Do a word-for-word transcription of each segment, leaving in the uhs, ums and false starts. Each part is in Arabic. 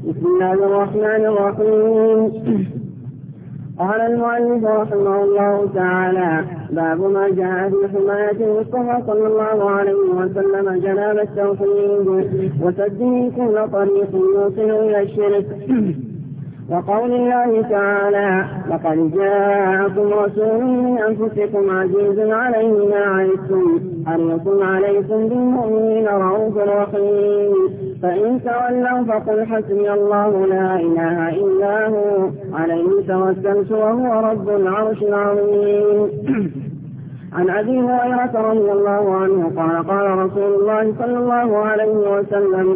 بسم الله الرحمن الرحيم. قال المؤلف رحمه الله تعالى: باب ما جاء في حماية المصطفى صلى الله عليه وسلم جناب التوحيد وسده كل طريق يوصل إلى الشرك. وقول الله تعالى: لقد جاءكم رسول من أنفسكم عزيز عليه ما عنتم حريص عليكم بالمؤمنين رؤوف رحيم. فإن تولوا فقل حسبي الله لا إله إلا هو عليه توكلت وهو رب العرش العظيم. عن أبي هريرة رضي الله عنه قال: قال رسول الله صلى الله عليه وسلم: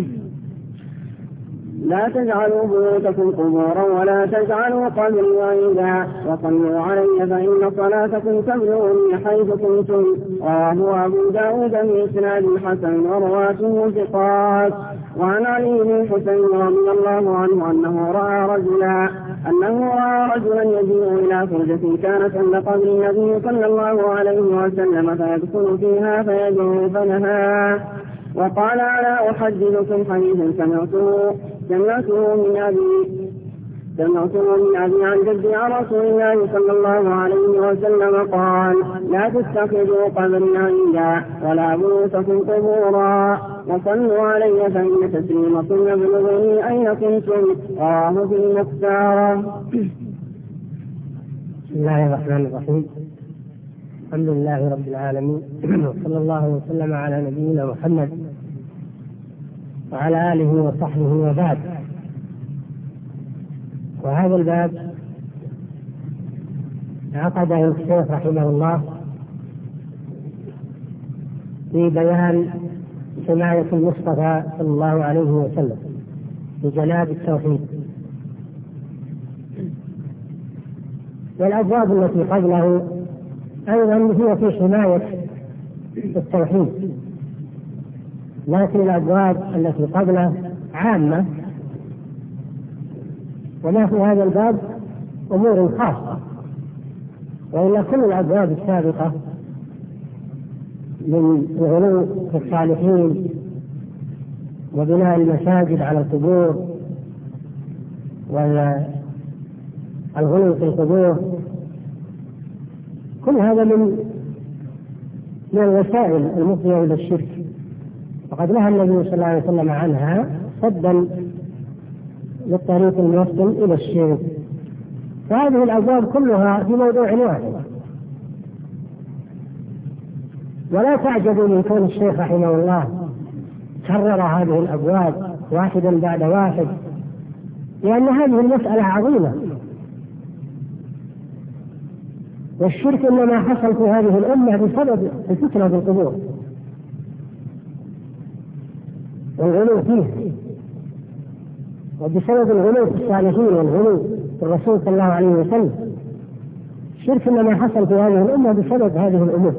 لا تجعلوا بيوتكم قبورا ولا تجعلوا قبري عيدا وصلوا علي فإن صلاتكم تبلغني حيث كنتم. رواه أبو داود بإسناد حسن ورواته ثقات. وعن علي بن الحسين رضي الله عنه أنه رأى رجلا أنه رأى رجلا يجيء إلى فرجة كانت عند قبر النبي صلى الله عليه وسلم فيدخل فيها فيدعو فنهى وقال: ألا أحدثكم حديثا سمعته سمعته من أبي سمعته من أبي عن جدي عن رسول الله صلى الله عليه وسلم قال: لا تتخذوا قبري عيدا ولا بيوتكم قبورا وصلوا علي فإن تسليمكم يبلغني أين كنتم. رواه في المختار. بسم الله الرحمن الرحيم. الحمد لله رب العالمين، وصلى الله وسلم على نبينا محمد وعلى آله وصحبه وبعد. وهذا الباب عقده الشيخ رحمه الله في بيان حماية المصطفى صلى الله عليه وسلم بجناب التوحيد. والأبواب التي قبله أيضا هي في حماية التوحيد، لكن الأبواب التي قبله عامة، وما في هذا الباب أمور خاصة، وإلا كل الأبواب السابقة من الغلو في الصالحين وبناء المساجد على القبور والغلو في القبور، كل هذا من من الوسائل المفضية إلى الشرك، وقد نهى النبي صلى الله عليه وسلم عنها سدا للطريق الموصل إلى الشرك. فهذه الأبواب كلها في موضوع واحد. ولا تعجبوا من كون الشيخ رحمه الله كرر هذه الأبواب واحدا بعد واحد، لأن هذه المسألة عظيمة، والشرك إنما حصل في هذه الأمة بسبب الفتنة بالقبور والغلو فيه، وبسبب الغلو في الصالحين والغلو في الرسول صلى الله عليه وسلم. الشرك إنما حصل في هذه الأمة بسبب هذه الأمور،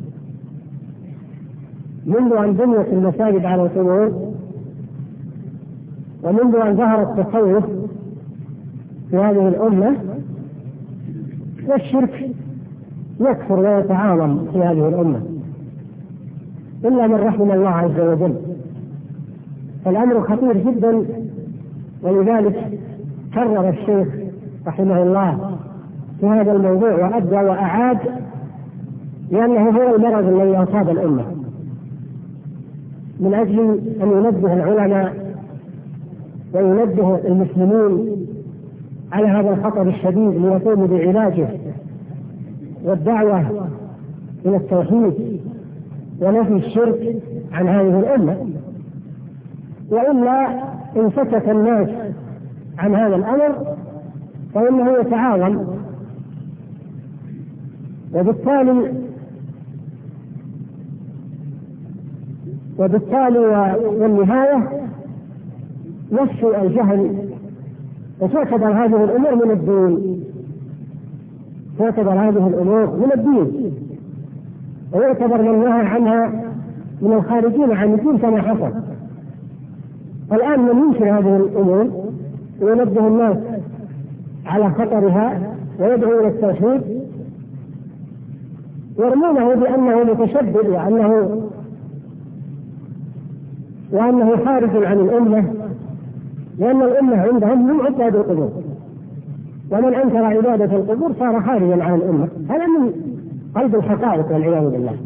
منذ أن بنيت المساجد على القبور، ومنذ أن ظهر التصوف في هذه الأمة، والشرك يكثر ويتعاظم في هذه الأمة إلا من رحم الله عز وجل. فالأمر خطير جدا، ولذلك كرر الشيخ رحمه الله في هذا الموضوع وأدى وأعاد، لأنه هو المرض الذي أصاب الأمة، من أجل أن ينبه العلماء وينبه المسلمين على هذا الخطر الشديد ليقوموا بعلاجه والدعوة إلى التوحيد ونفي الشرك عن هذه الأمة. وإلا إن سكت الناس عن هذا الأمر فإنه يتعاظم، وبالتالي وبالتالي والنهاية يسوء الجهل، وتعتبر هذه الأمور من الدين تعتبر هذه الأمور من الدين ويعتبر من نهى عنها من الخارجين عن الدين كما حصل. الآن من ينشر هذه الأمور وينبه الناس على خطرها ويدعو إلى التوحيد يرمونه بأنه متشدد وأنه وأنه خارج عن الأمة لأن الأمة عندهم من عباد القبور، ومن أنكر عبادة القبور صار خارجا عن الأمة. هذا من قلب الحقائق والعياذ بالله.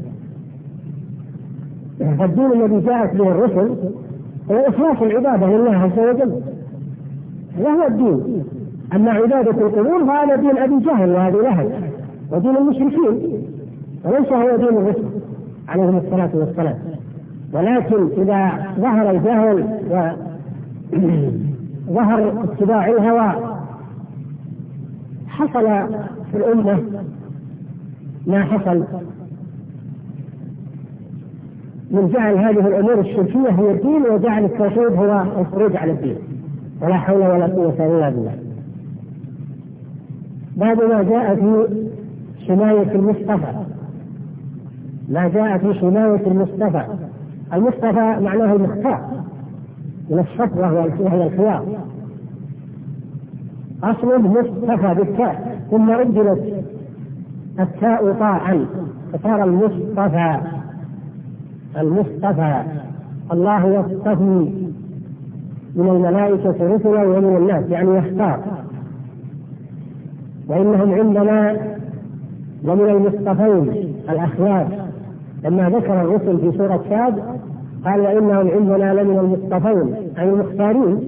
فالدين الذي جاءت به الرسل هو إخلاص العبادة لله عز وجل، وهو الدين. أما عبادة القبور فهذا دين أبي جهل وأبي لهب ودين المشركين، وليس هو دين الرسل عليهم الصلاة والسلام. ولكن إذا ظهر الجهل وظهر اتباع الهوى حصل في الأمة ما حصل من جعل هذه الأمور الشركية هي الدين، وجعل التوحيد هو الخروج على الدين، ولا حول ولا قوة إلا بالله. بعد ما جاء في حماية المصطفى، ما جاء في حماية المصطفى. المصطفى معناه المختار من الصفوة وهي الخيار، أصل مصطفى بالتاء ثم أبدلت التاء طاعا فصار المصطفى. المصطفى الله يصطفي من الملائكة رسلا ومن الناس، يعني يختار. وإنهم عندنا ومن المصطفين الأخيار. لما ذكر الرسل في سورة ساد قال وإنهم عندنا لمن المصطفين أي المختارين،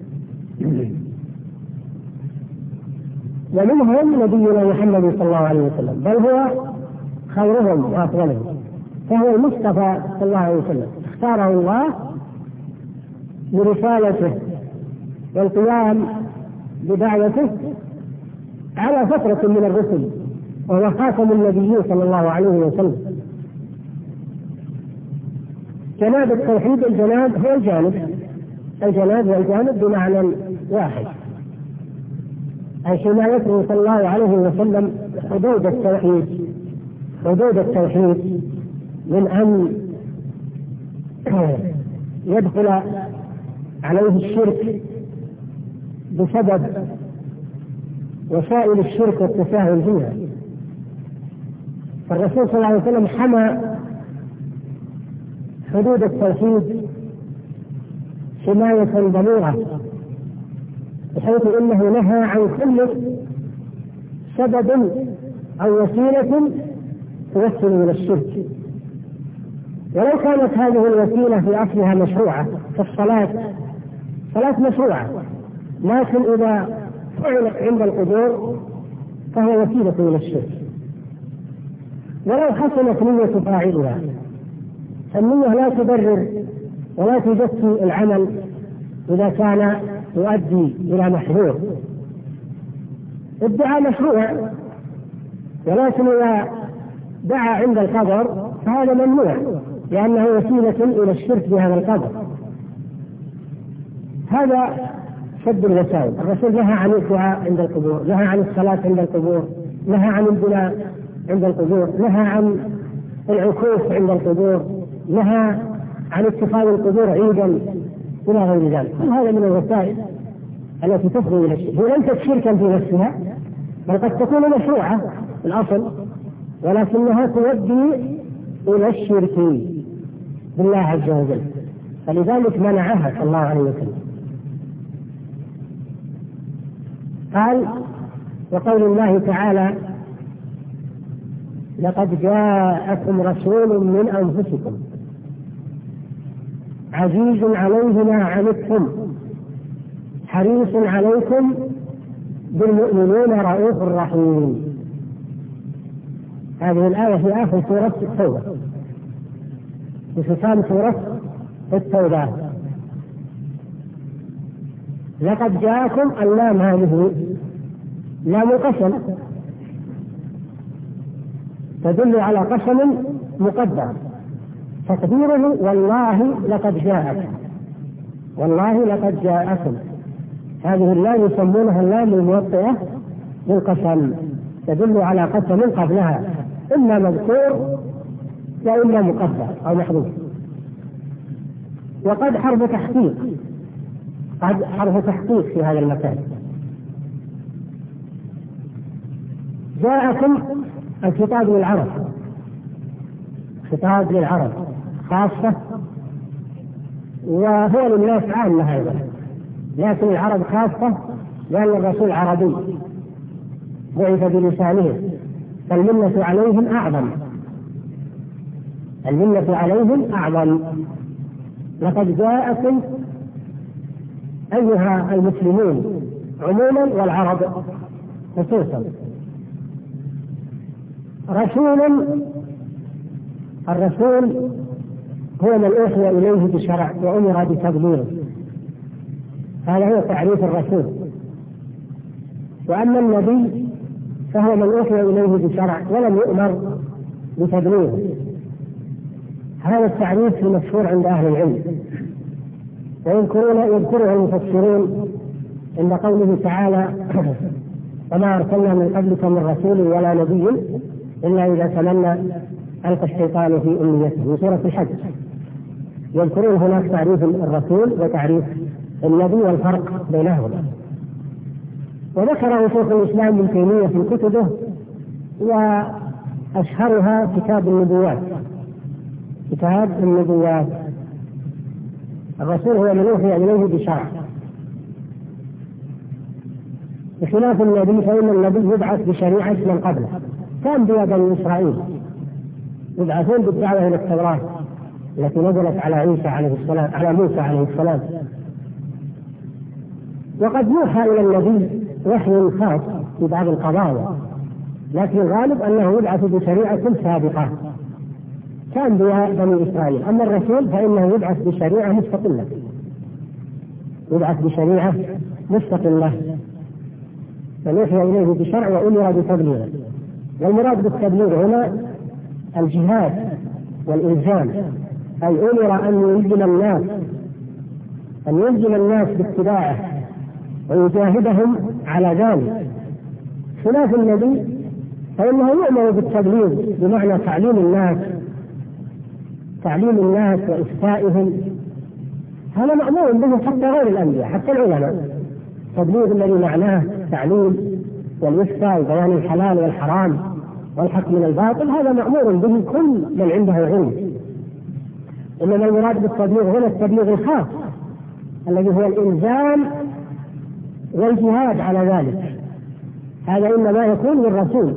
ومنهم نبينا محمد صلى الله عليه وسلم، بل هو خيرهم وأفضلهم، فهو المصطفى صلى الله عليه وسلم، اختاره الله لرسالته والقيام بدعوته على فترة من الرسل، وهو خاتم النبيين صلى الله عليه وسلم. جناب التوحيد الجناب هو الجانب، الجناب والجانب بمعنى واحد، أي حمايته صلى الله عليه وسلم حدود التوحيد، حدود التوحيد من أن يدخل عليه الشرك بسبب وسائل الشرك والتساهل فيها. فالرسول صلى الله عليه وسلم حمى حدود التوحيد حماية بليغة، بحيث انه نهى عن كل سبب او وسيلة توصل الى الشرك، ولو كانت هذه الوسيلة في اصلها مشروعة كالصلاة، صلاة مشروعة، لكن اذا فعلت عند القبور فهي وسيلة الى الشرك ولو حسنت نية فاعلها. النية لا تبرر ولا تزكي العمل إذا كان يؤدي إلى محذور. الدعاء مشروع، ولكن إذا دعا عند القبر فهذا ممنوع لأنه وسيلة إلى الشرك بهذا القبر. هذا شد الوسائل. الرسول نهى عن الدعاء عند القبور، نهى عن الصلاة عند القبور، نهى عن البناء عند القبور، نهى عن العكوف عند القبور، نهى عن اتخاذ القبور عيدا إلى غير ذلك. هذا من الوسائل التي تفضي إلى الشرك. هي ليست شركا في نفسها، بل قد تكون مشروعة في الأصل، ولكنها تؤدي إلى الشرك بالله عز وجل، فلذلك منعها صلى الله عليه وسلم. قال وقول الله تعالى لقد جاءكم رسول من أنفسكم عزيز عليه ما عنتم حريص عليكم بالمؤمنين رؤوف رحيم. هذه الآية في آخر سورة التوبة، في ختام سورة التوبة. لقد جاءكم، اللام هذه لام قسم تدل على قسم مقدر، تقديره والله لقد جاءكم، والله لقد جاءكم. هذه اللام يسمونها اللام الموطئة للقسم، تدل على قسم قبلها إما مذكور وإما مقدر أو محذوف. وقد حرف تحقيق، قد حرف تحقيق في هذا المكان. جاءكم الخطاب للعرب، خطاب للعرب خاصة، وهو للناس عامة أيضا، لكن العرب خاصة لأن الرسول عربي بعث بلسانه، فالمنة عليهم أعظم، المنة عليهم أعظم. لقد جاءكم أيها المسلمون عموما والعرب خصوصا رسولا. الرسول هو من أوحي إليه بشرع وأمر بتبليغه، هذا هو تعريف الرسول. وأما النبي فهو من أوحي إليه بشرع ولم يؤمر بتبليغه. هذا التعريف مشهور عند أهل العلم، ويذكرون يذكره المفسرون عند قوله تعالى: وما أرسلنا من قبلك من رسول ولا نبي إلا إذا تمنى ألقى الشيطان في أمنيته، في سورة الحج. يذكرون هناك تعريف الرسول وتعريف النبي والفرق بينهما، وذكره شيخ الإسلام ابن تيمية في كتبه، وأشهرها كتاب النبوات. كتاب النبوات الرسول هو من أوحي إليه بشرع، بخلاف النبي فإن النبي يبعث بشريعة من قبله. كان بني إسرائيل يبعثون بالدعوة إلى التوراة التي نزلت على عيسى عليه السلام على موسى عليه السلام، وقد يوحى إلى النبي وحي خاص في بعض القضايا، لكن الغالب أنه يبعث بشريعة سابقة كان بني إسرائيل. أما الرسول فإنه يبعث بشريعة مستقلة، يبعث بشريعة مستقلة فنوحي إليه بشرع وأمر بتبليغه. والمراد بالتبليغ هنا الجهاد والإلزام، أي أمر أن يلزم الناس أن يلزم الناس باتباعه ويجاهدهم على ذلك. خلاف النبي فإنه يؤمر بالتبليغ بمعنى تعليم الناس تعليم الناس وإفتائهم، هذا مأمور به حتى غير الأنبياء، حتى العلماء. تبليغ الذي معناه تعليم والإفتاء وبيان الحلال والحرام والحق من الباطل، هذا مأمور به كل من عنده علم. إنما المراد بالتبليغ هنا التبليغ الخاص الذي هو الإلزام والجهاد على ذلك، هذا إنما يكون للرسول.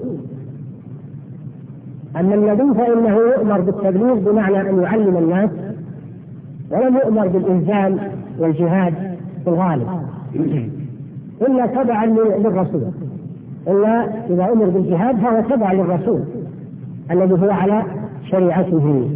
أما النبي فإنه يؤمر بالتبليغ بمعنى أن يعلم الناس، ولم يؤمر بالإلزام والجهاد في الغالب إلا تبعا للرسول، إلا إذا أمر بالجهاد فهو تبع للرسول الذي هو على شريعته.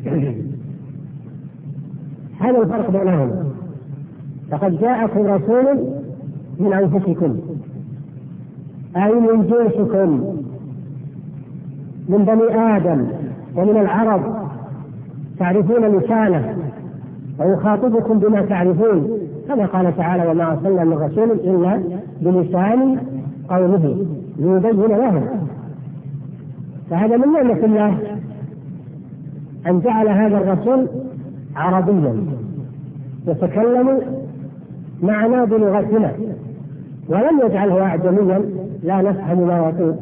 هذا الفرق بينهما. لقد جاءكم رسول من أنفسكم أي من جنسكم، من بني آدم ومن العرب، تعرفون لسانه ويخاطبكم بما تعرفون، كما قال تعالى: وما أرسلنا من رسول إلا بلسان قومه ليبين لهم. فهذا من نعمة الله أن جعل هذا الرسول عربيا يتكلم معنا بلغتنا، ولم يجعله أعجميا لا نفهم ما يقول.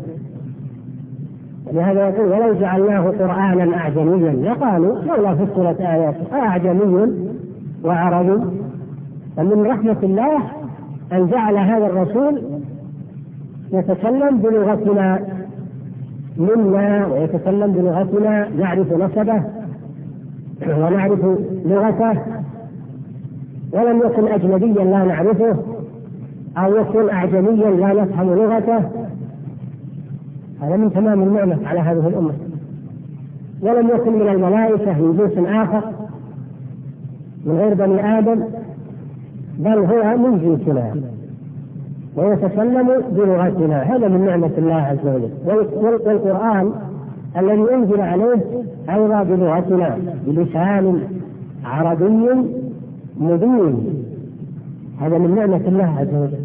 لهذا يقول: ولو جعلناه قرآنا أعجميا لقالوا لولا فصلت آياته أعجمي وعربي. فمن رحمة الله أن جعل هذا الرسول يتكلم بلغتنا منا، ويتكلم بلغتنا، نعرف نسبه ونعرف لغته، ولم يكن أجنبيا لا نعرفه أو يكون أعجميا لا نفهم لغته. هذا من تمام النعمة على هذه الأمة. ولم يكن من الملائكة من جنس آخر من غير بني آدم، بل هو من جنسنا ويتكلم بلغتنا. هذا من نعمة الله عز وجل. والقرآن الذي أنزل عليه أيضا بلغتنا بلسان عربي مبين، هذا من نعمة الله عز وجل.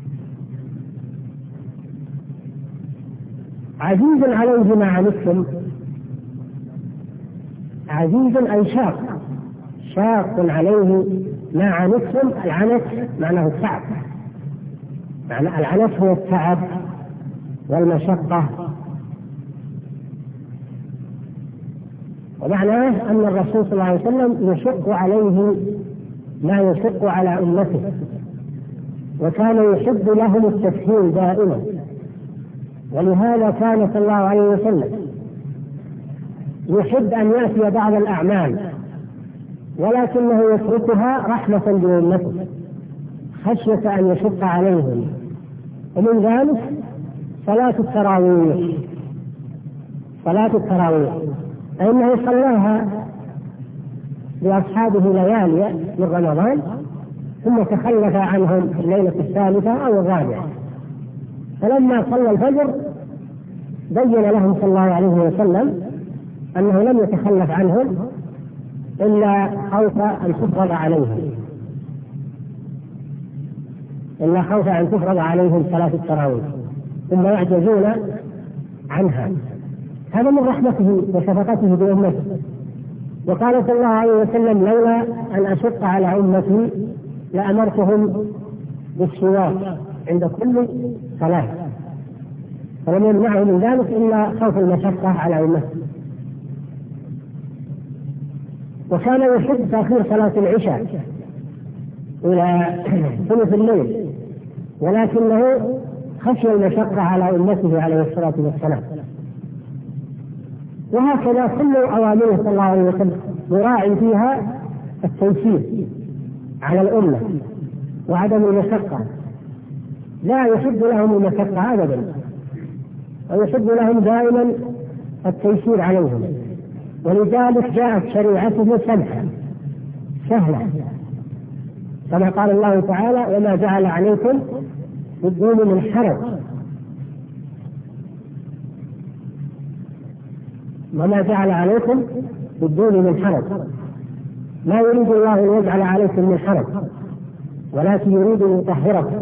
عزيز عليه ما عنتم، عزيز أي شاق، شاق عليه ما عنتم. العنت معناه التعب، معنى العنت هو التعب والمشقة، ومعناه أن الرسول صلى الله عليه وسلم يشق عليه ما يشق على أمته وكان يحب لهم التسهيل دائما، ولهذا كان صلى الله عليه وسلم يحب أن يأتي بعض الأعمال ولكنه يتركها رحمة بأمته خشية أن يشق عليهم، ومن ذلك صلاة التراويح. صلاة التراويح فإنه صلاها لأصحابه ليالي من رمضان ثم تخلف عنهم في الليلة الثالثة أو الرابعة، فلما صلى الفجر بين لهم صلى الله عليه وسلم أنه لم يتخلف عنهم إلا خوف أن تفرض عليهم إلا خوف أن تفرض عليهم صلاة التراويح ثم يعجزون عنها. هذا من رحمته وشفقته بأمته. وقال صلى الله عليه وسلم: لولا أن أشق على أمتي لأمرتهم بالسواك عند كل صلاة، فلم يمنعه من ذلك إلا خوف المشقة على أمته. وكان يحب تأخير صلاة العشاء إلى ثلث الليل، ولكنه خشي المشقة على أمته عليه الصلاة والسلام. وهكذا كل أوامره صلى الله عليه وسلم يراعي فيها التيسير على الأمة وعدم المشقة، لا يحب لهم المشقة أبدا، ويحب لهم دائما التيسير عليهم، ولذلك جاءت شريعته سمحة سهلة، كما قال الله تعالى: وما جعل عليكم في الدين من حرج وما جعل عليكم في الدين من حرج. ما يريد الله أن يجعل عليكم من حرج، ولكن يريد أن يطهركم.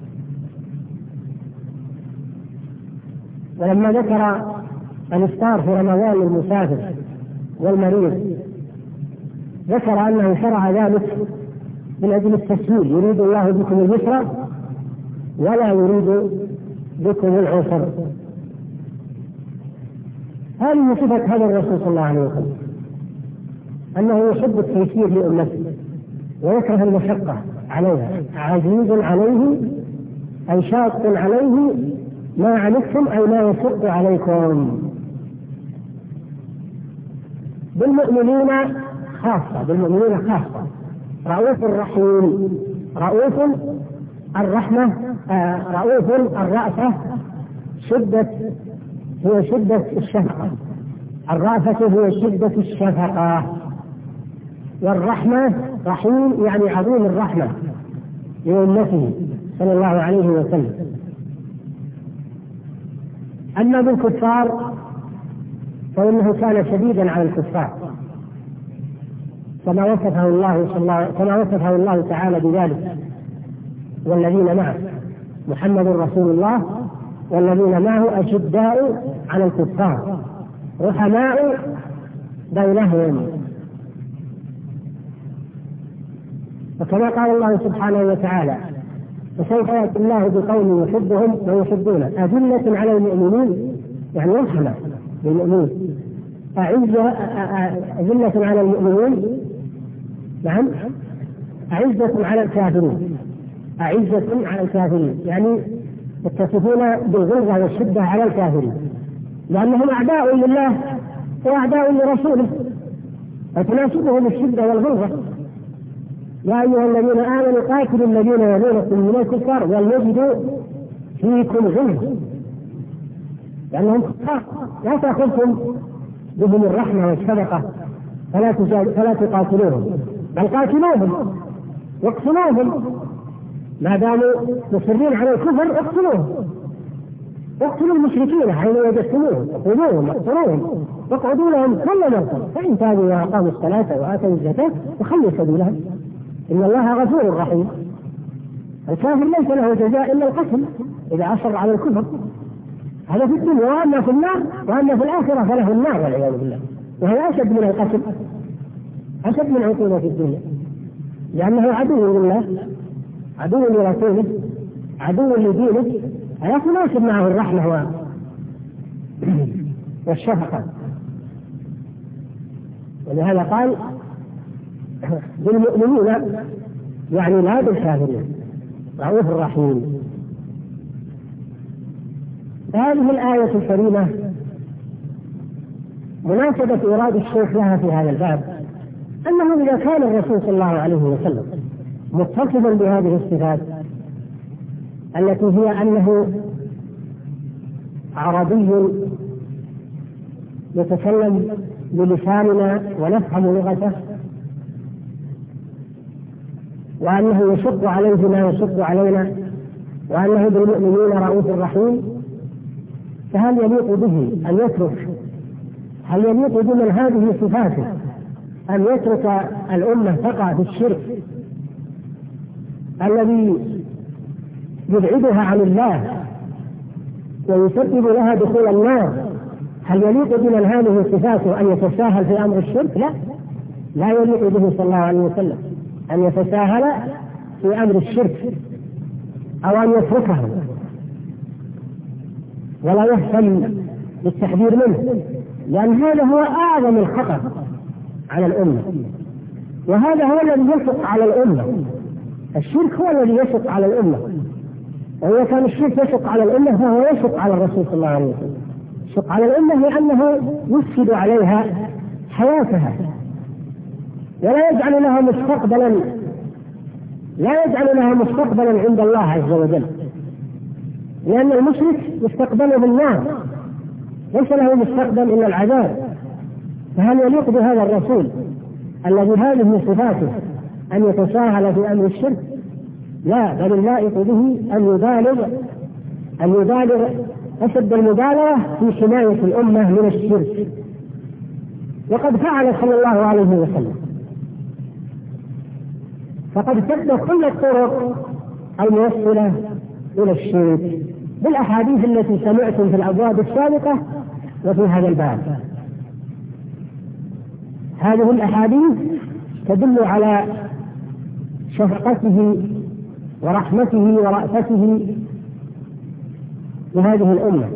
ولما ذكر الإفطار في رمضان للمسافر والمريض ذكر أنه شرع ذلك من أجل التسهيل، يريد الله بكم اليسر ولا يريد بكم العسر. هذه صفة هذا الرسول صلى الله عليه وسلم، أنه يحب التيسير لأمته ويكره المشقة عليها. عزيز عليه أي شاق عليه ما عنتم أي ما يشق عليكم. بالمؤمنين خاصة بالمؤمنين خاصة رؤوف رحيم. رؤوف الرحمة آه رؤوف الرأفة شدة هي شدة الشفقة، الرأفة هي شدة الشفقة، والرحمة رحيم يعني عظيم الرحمة لأمته صلى الله عليه وسلم. أما بالكفار فإنه كان شديدا على الكفار كما وصفه الله كما وصفه الله تعالى بذلك: والذين معه محمد رسول الله والذين معه أشداء على الكفار رحماء بينهم. وكما قال الله سبحانه وتعالى: وسوف يأتي الله بقوم يحبهم ويحبونه أذلة على المؤمنين يعني رحمة للمؤمنين، أعزة أذلة على المؤمنين نعم أعزة على الكافرين أعزة على الكافرين يعني يتصفون بالغلظة والشدة على الكافرين لأنهم أعداء لله وأعداء لرسوله فتناسبهم الشدة والغلظة. يا أيها الذين آمنوا قاتلوا الذين يلونكم من الكفار وليجدوا فيكم غلظة لأنهم كفار لا تأخذكم بهم الرحمة والشفقة فلا فلا تقاتلوهم بل قاتلوهم واقتلوهم ما داموا مصرين على الكفر اقتلوهم اقتلوا المشركين حين وجدتموهم اقتلوهم اقتلوهم واقعدوا لهم كل مرة فإن تابوا وأقاموا الصلاة وآتوا الزكاة فخلوا سبيلهم إن الله غفور رحيم. الكافر ليس له جزاء إلا القتل إذا أصر على الكفر، هذا في الدنيا، وأما في النار وأما في الآخرة فله النار والعياذ بالله، وهي أشد من القتل أشد من عقوبة في الدنيا لأنه عدو لله عدو لرسوله عدو لدينه، لا تناسب معه الرحمة والشفقة. ولهذا قال بالمؤمنين يعني لا بالكافرين رؤوف رحيم. هذه الآية الكريمة مناسبة إيراد الشيخ لها في هذا الباب أنه إذا كان الرسول صلى الله عليه وسلم متصفا بهذه الصفات التي هي أنه عربي يتكلم بلساننا ونفهم لغته، وأنه يشق عليه ما يشق علينا، وأنه بالمؤمنين رؤوف رحيم، فهل يليق به أن يترك هل يليق بمن هذه صفاته أن يترك الأمة تقع في الشرك الذي يبعدها عن الله ويسبب لها دخول النار؟ هل يليق بمن هذه صفاته أن يتساهل في أمر الشرك؟ لا، لا يليق به صلى الله عليه وسلم أن يتساهل في أمر الشرك أو أن يتركه ولا يهتم بالتحذير منه، لأن هذا هو أعظم الخطر على الأمة، وهذا هو الذي يشق على الأمة. الشرك هو الذي يشق على الأمة، وإذا كان الشرك يشق على الأمة فهو يشق على الرسول صلى الله عليه وسلم. يشق على الأمة لأنه يفسد عليها حياتها ولا يجعل لها مستقبلا لا يجعل لها مستقبلا عند الله عز وجل، لأن المشرك مستقبله النار ليس له مستقبل إلا العذاب. فهل يليق بهذا الرسول الذي هذه صفاته أن يتساهل في أمر الشرك؟ لا، بل اللائق به أن يبالغ أن يبالغ أشد المبالغة في حماية الأمة من الشرك، وقد فعل صلى الله عليه وسلم، فقد سد كل الطرق الموصلة إلى الشرك بالأحاديث التي سمعتم في الأبواب السابقة وفي هذا الباب. هذه الأحاديث تدل على شفقته ورحمته ورأفته لهذه الأمة.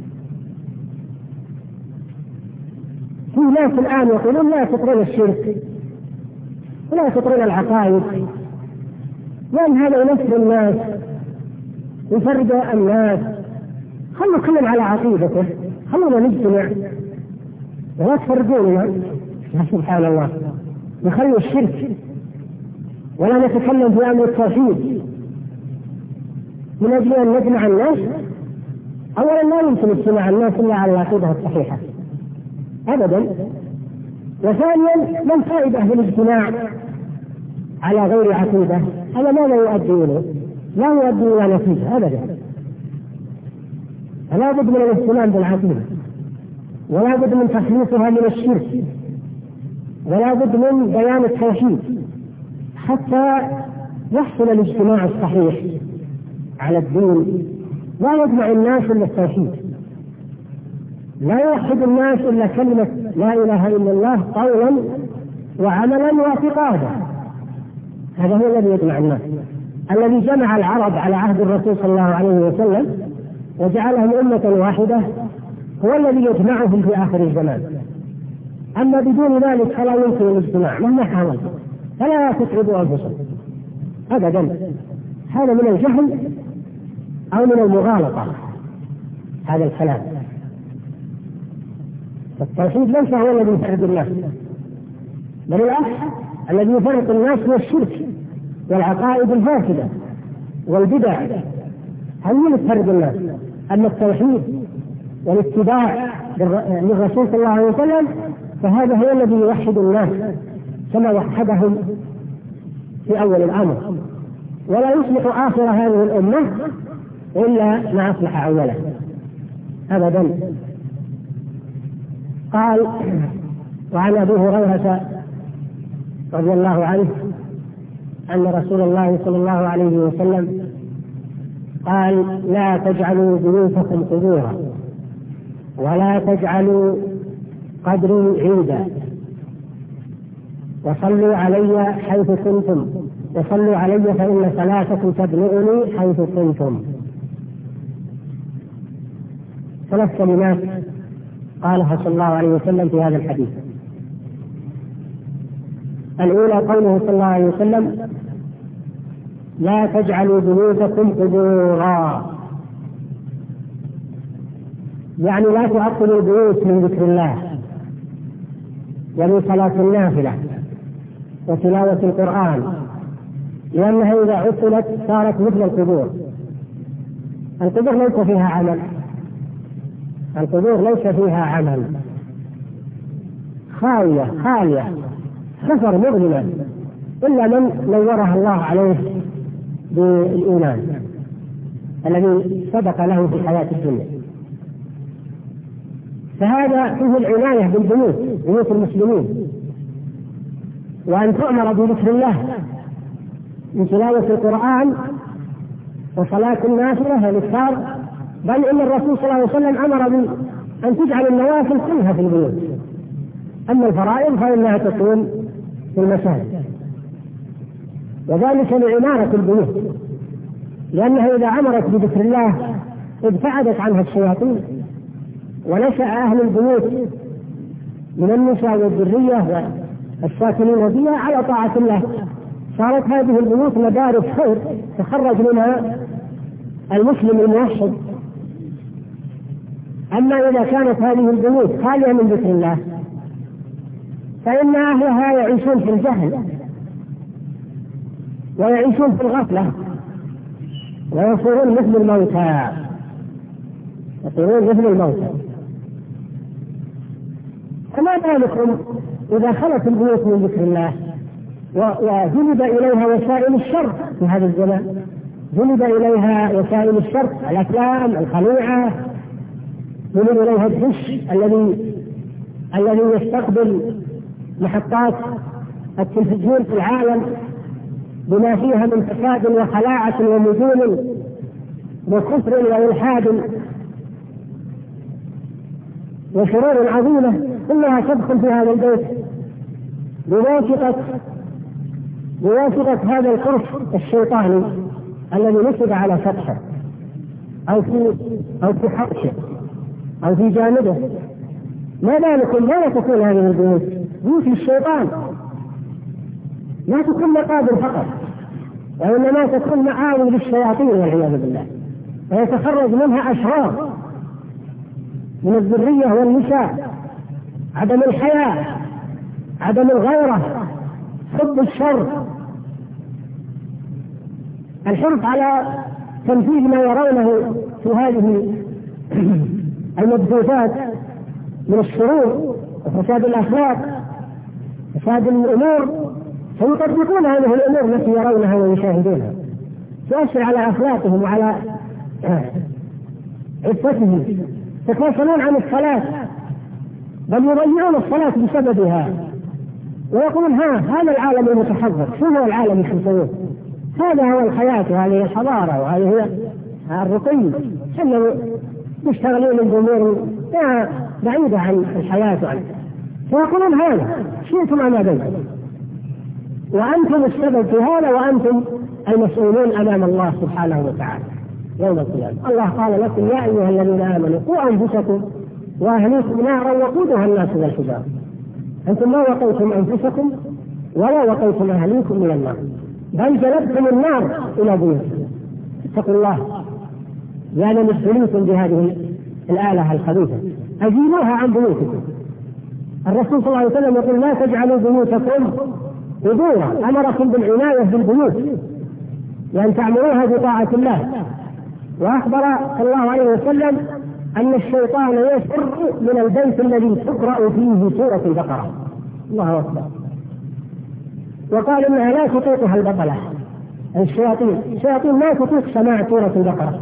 في ناس الآن يقولون لا تطرون الشرك ولا تطرون العقائد، لأن هذا ينفر الناس يفرد الناس. خلوا كلهم على عقيدته، خلونا نجتمع ولا تفرقوننا. سبحان الله، نخلوا الشرك ولا نتكلم في أمر التوحيد من أجل أن نجمع الناس. أولا لا يمكن اجتماع الناس إلا على العقيدة الصحيحة أبدا، وثانيا ما الفائدة في الاجتماع على غير عقيدة؟ هذا ماذا يؤدي إليه؟ لا يؤدي إلى نتيجة أبدا. فلا بد من الاهتمام بالعقيدة، ولا بد من تخليصها من الشرك، ولا بد من بيان التوحيد حتى يحصل الاجتماع الصحيح على الدين. لا يجمع الناس إلا التوحيد، لا يوحد الناس إلا كلمة لا إله إلا الله قولا وعملا واعتقادا. هذا هو الذي يجمع الناس، الذي جمع العرب على عهد الرسول صلى الله عليه وسلم وجعلهم أمة واحدة هو الذي يجمعهم في آخر الزمان. أما بدون ذلك فلا يمكن الاجتماع مهما حاول، فلا تتعبوا أنفسهم أبدا. هذا من الجهل أو من المغالطة هذا الكلام. التوحيد ليس هو الذي يفرق الناس، بل العكس، الذي يفرق الناس هو الشرك والعقائد الفاسدة والبدع. هل يفرق الناس؟ أما التوحيد والاتباع للرسول صلى الله عليه وسلم فهذا هو الذي يوحد الناس كما وحدهم في أول الأمر، ولا يصلح آخر هذه الأمة إلا ما أصلح أوله أبدا. قال: وعن أبي هريرة رضي الله عنه أن رسول الله صلى الله عليه وسلم قال: لا تجعلوا بيوتكم قبورا ولا تجعلوا قبري عيدا، وصلوا علي حيث كنتم وصلوا علي فإن صلاتكم تبلغني حيث كنتم. ثلاث كلمات قالها صلى الله عليه وسلم في هذا الحديث. الأولى قوله صلى الله عليه وسلم: لا تجعلوا بيوتكم قبورا، يعني لا تعطلوا البيوت من ذكر الله ومن صلاة النافلة وتلاوة القرآن، لأنها إذا عطلت صارت مثل القبور. القبور ليس فيها عمل، القبور ليس فيها عمل، خالية خالية سفر مظلمة إلا من نورها الله عليه بالإيمان الذي سبق له في الحياة الدنيا. فهذا فيه العناية بالبيوت، بيوت المسلمين، وأن تؤمر بذكر الله من تلاوة القرآن وصلاة النافلة والإذكار، بل إن الرسول صلى الله عليه وسلم أمر أن تجعل النوافل كلها في البيوت، أما الفرائض فإنها تكون في المساجد، وذلك لعمارة البيوت، لأنها إذا عمرت بذكر الله ابتعدت عنها الشياطين، ونشأ أهل البيوت من النساء والذرية والساكنين فيها على طاعة الله، صارت هذه البيوت مدارس خير تخرج منها المسلم الموحد. أما إذا كانت هذه البيوت خالية من ذكر الله فإن أهلها يعيشون في الجهل ويعيشون في الغفلة ويصيرون مثل الموتى، يصيرون مثل الموتى. فما بالكم إذا خلت البيوت من ذكر الله وجلب إليها وسائل الشر في هذا الزمان، جلب إليها وسائل الشر، الأفلام الخليعة، جلب إليها الدش الذي الذي يستقبل محطات التلفزيون في العالم بما فيها من فساد وخلاعة ومجون وكفر وإلحاد وشرور عظيمة كلها تدخل في هذا البيت بواسطة بواسطة هذا القرص الشيطاني الذي نصب على سطحه أو في أو في حرشه أو في جانبه. ما بالكم لا تكون هذه البيوت بيوت الشيطان، لا تكون مقابر فقط، وإنما تكون معاول للشياطين والعياذ بالله، ويتخرج منها أشرار من الذرية والنساء، عدم الحياة، عدم الغيرة، حب الشر، الحرص على تنفيذ ما يرونه في هذه المبثوثات من الشرور وفساد الأخلاق، فساد الأمور، فيطبقون هذه الأمور التي يرونها ويشاهدونها، تؤثر على أخلاقهم وعلى عفتهم، يتواصلون عن الصلاة بل يضيعون الصلاة بسببها، ويقولون ها هذا العالم المتحضر، شو هو العالم الشمسية؟ هذا هو الحياة وهذه الحضارة وهذه هي الرقي، احنا مشتغلين بأمور بعيدة عن الحياة وعن، فيقولون هذا شئتم أم أبيتم، وأنتم السبب في هذا وأنتم المسؤولون أمام الله سبحانه وتعالى يوم القيامة. الله قال لكم يا أيها الذين آمنوا قوا أنفسكم وأهليكم نارا وقودها الناس والحجارة، أنتم ما وقيتم أنفسكم ولا وقيتم أهليكم من النار بل جلبتم النار إلى بيوتكم، اتقوا الله يعني مبتليكم بهذه الآلة الخبيثة أزيلوها عن بيوتكم. الرسول صلى الله عليه وسلم يقول لا تجعلوا بيوتكم قبورا، أمركم بالعناية بالبيوت لأن تعملوها بطاعة الله. وأخبر صلى الله عليه وسلم أن الشيطان يفر من البيت الذي تقرأ فيه سورة البقرة، الله أكبر، وقال إنها لا تطيقها البطلة، الشياطين الشياطين لا تطيق سماع سورة البقرة.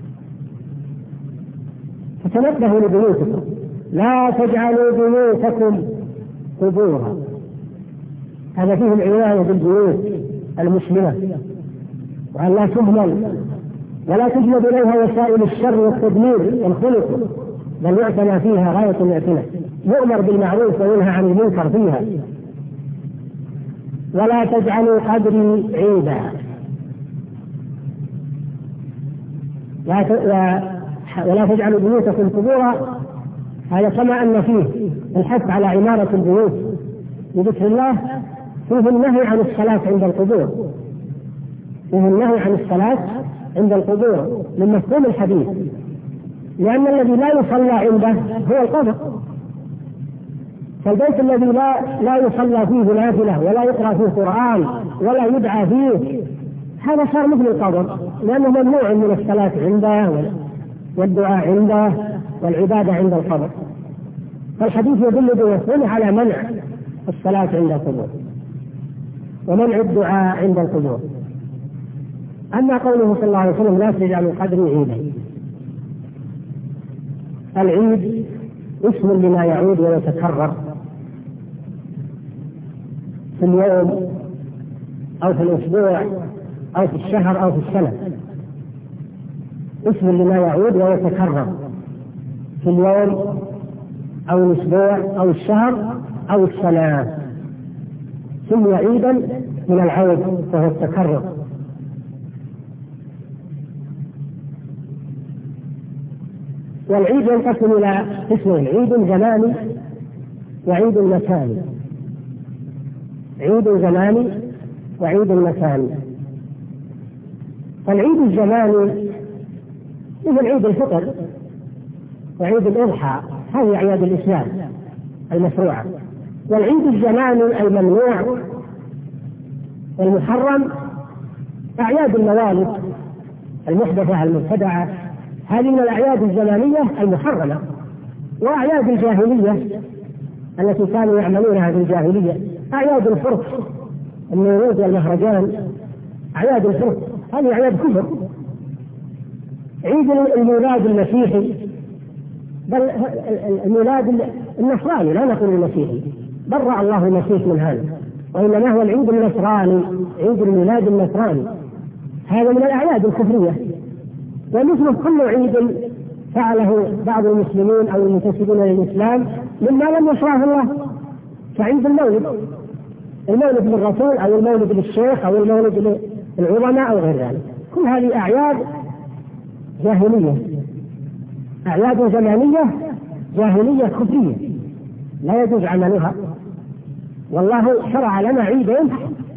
فتنبهوا لبيوتكم، لا تجعلوا بيوتكم قبورا، هذا فيه العناية بالبيوت المسلمة وأن لا تهمل ولا تجلب إليها وسائل الشر والتدمير والخلق، بل يعتنى فيها غاية الاعتناء، يؤمر بالمعروف وينهى عن المنكر فيها. ولا تجعلوا قبري عيدا، ولا تجعلوا بيوتكم قبورا، هذا كما أن فيه الحث على عمارة البيوت بذكر الله، فيه النهي عن الصلاة عند القبور، فيه النهي عن الصلاة عند القبور من مفهوم الحديث، لأن الذي لا يصلى عنده هو القبر. فالبيت الذي لا لا يصلى فيه نافلة ولا يقرأ فيه قرآن ولا يدعى فيه، هذا صار مثل القبر، لأنه ممنوع من الصلاة عنده والدعاء عنده والعبادة عند القبر. فالحديث يدل بوصوله على منع الصلاة عند القبور ومنع الدعاء عند القبور. أما قوله صلى الله عليه وسلم لا تجعلوا قدري عيدا، العيد اسم لما يعود ويتكرر في اليوم أو في الأسبوع أو في الشهر أو في السنة، اسم لما يعود ويتكرر في اليوم أو الأسبوع أو الشهر أو السنة، سمي عيدا من العود وهو التكرر. والعيد ينقسم إلى قسمين: عيد زماني وعيد مكاني. عيد زماني وعيد مكاني. فالعيد الزماني مثل عيد الفطر وعيد الأضحى، هذه أعياد الإسلام المشروعة. والعيد الزماني الممنوع والمحرم أعياد الموالد المحدثة المبتدعة، هذه من الأعياد الزمانية المحرمة. وأعياد الجاهلية التي كانوا يعملونها في الجاهلية، أعياد الفرس النيروز والمهرجان، أعياد الفرس هذه أعياد كفر. عيد الميلاد المسيحي، بل الميلاد النصراني، لا نقول المسيحي، برأ الله المسيح من هذا، وإنما هو العيد النصراني، عيد الميلاد النصراني، هذا من الأعياد الكفرية. ومثل كل عيد فعله بعض المسلمين أو المنتسبين للإسلام مما لم يشرعه الله، كعيد المولد، المولد للرسول أو المولد للشيخ أو المولد للعظماء أو غير ذلك، كل هذه أعياد جاهلية، أعياد زمانية جاهلية كفرية لا يجوز عملها. والله شرع لنا عيدين: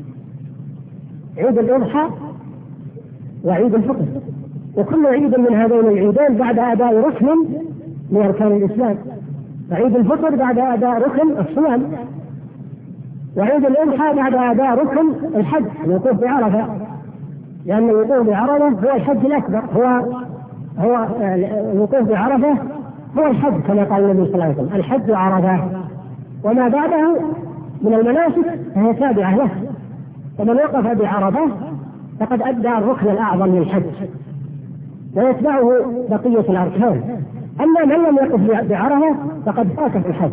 عيد الأضحى وعيد الفطر، وكل عيد من هذين العيدين بعد أداء ركن من أركان الإسلام. فعيد الفطر بعد أداء ركن الصيام، وعيد الأضحى بعد أداء ركن الحج، الوقوف بعرفة، لأن الوقوف بعرفة هو الحج الأكبر، هو هو الوقوف بعرفة هو الحج كما قال النبي صلى الله عليه وسلم: الحج عرفة، وما بعده من المناسك فهي تابعة له. فمن وقف بعرفة فقد أدى الركن الأعظم للحج ويتبعه بقية الأركان. أما من لم يقف بعرفة فقد فاته الحج،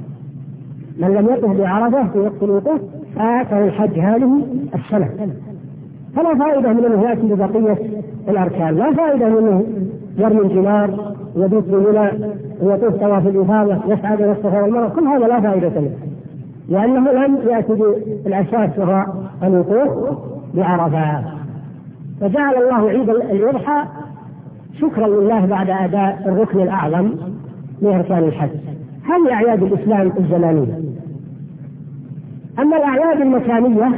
من لم يقف بعرفة في وقت الوقوف فاته الحج هذه السنة. فلا فائدة من أنه يأتي ببقية الأركان، لا فائدة من أنه يرمي الجمار ويبيت بمنى ويطوف طواف الإفاضة يسعى بين الصفا والمروة، كل هذا لا فائدة منه، لأنه لم يأتي بالأساس وهو الوقوف بعرفة. فجعل الله عيد الأضحى شكرا لله بعد أداء الركن الأعظم من أركان الحج. هذه أعياد الإسلام الزمانية. أما الأعياد المكانية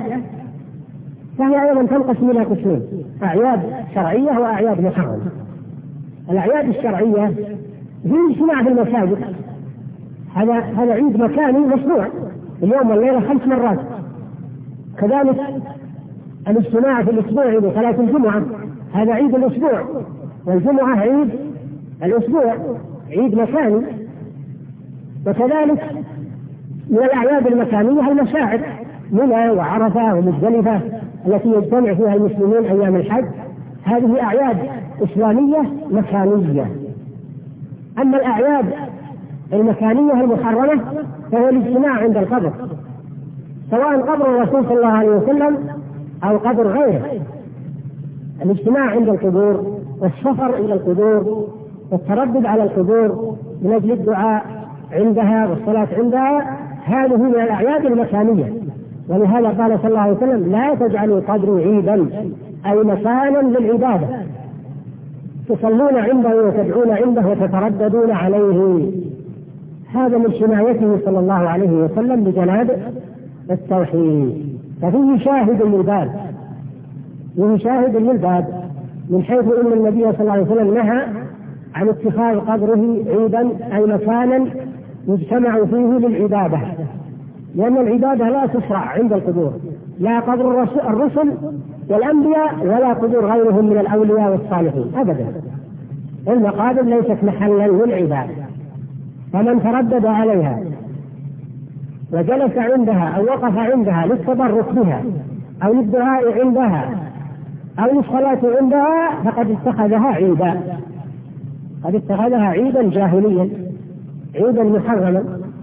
فهي أيضا تنقسم إلى قسمين: أعياد شرعية وأعياد محرمة. الأعياد الشرعية هي الاجتماع في المساجد، هذا هذا عيد مكاني مشروع، اليوم والليلة خمس مرات. كذلك الاجتماع في الأسبوع لصلاة الجمعة، هذا عيد الأسبوع، والجمعة عيد الأسبوع، عيد مكاني. وكذلك من الأعياد المكانية المشاعر، منى وعرفة ومزدلفة التي يجتمع فيها المسلمين أيام الحج، هذه أعياد إسلامية مكانية. أما الأعياد المكانية المحرمة فهو الاجتماع عند القبر، سواء قبر الرسول صلى الله عليه وسلم أو قبر غيره. الاجتماع عند القبور والسفر إلى القبور والتردد على القبور من أجل الدعاء عندها والصلاة عندها، هذه من الأعياد المكانية. ولهذا قال صلى الله عليه وسلم: لا تجعلوا قبري عيدا، أي مكانا للعبادة تصلون عنده وتدعون عنده وتترددون عليه. هذا من حمايته صلى الله عليه وسلم بجناب التوحيد. ففيه شاهد للباب وهو شاهد للباب، من حيث أن النبي صلى الله عليه وسلم نهى عن اتخاذ قبره عيدا أي مكانا يجتمع فيه للعبادة، لأن العبادة لا تشرع عند القبور، لا قبر الرسل والأنبياء ولا قبور غيرهم من الأولياء والصالحين أبدا. المقابر ليست محلا للعبادة، فمن تردد عليها وجلس عندها أو وقف عندها للتبرك بها أو للدعاء عندها أو للصلاة عندها فقد اتخذها عيدا، قد اتخذها عيدا جاهليا، عيدا محرما.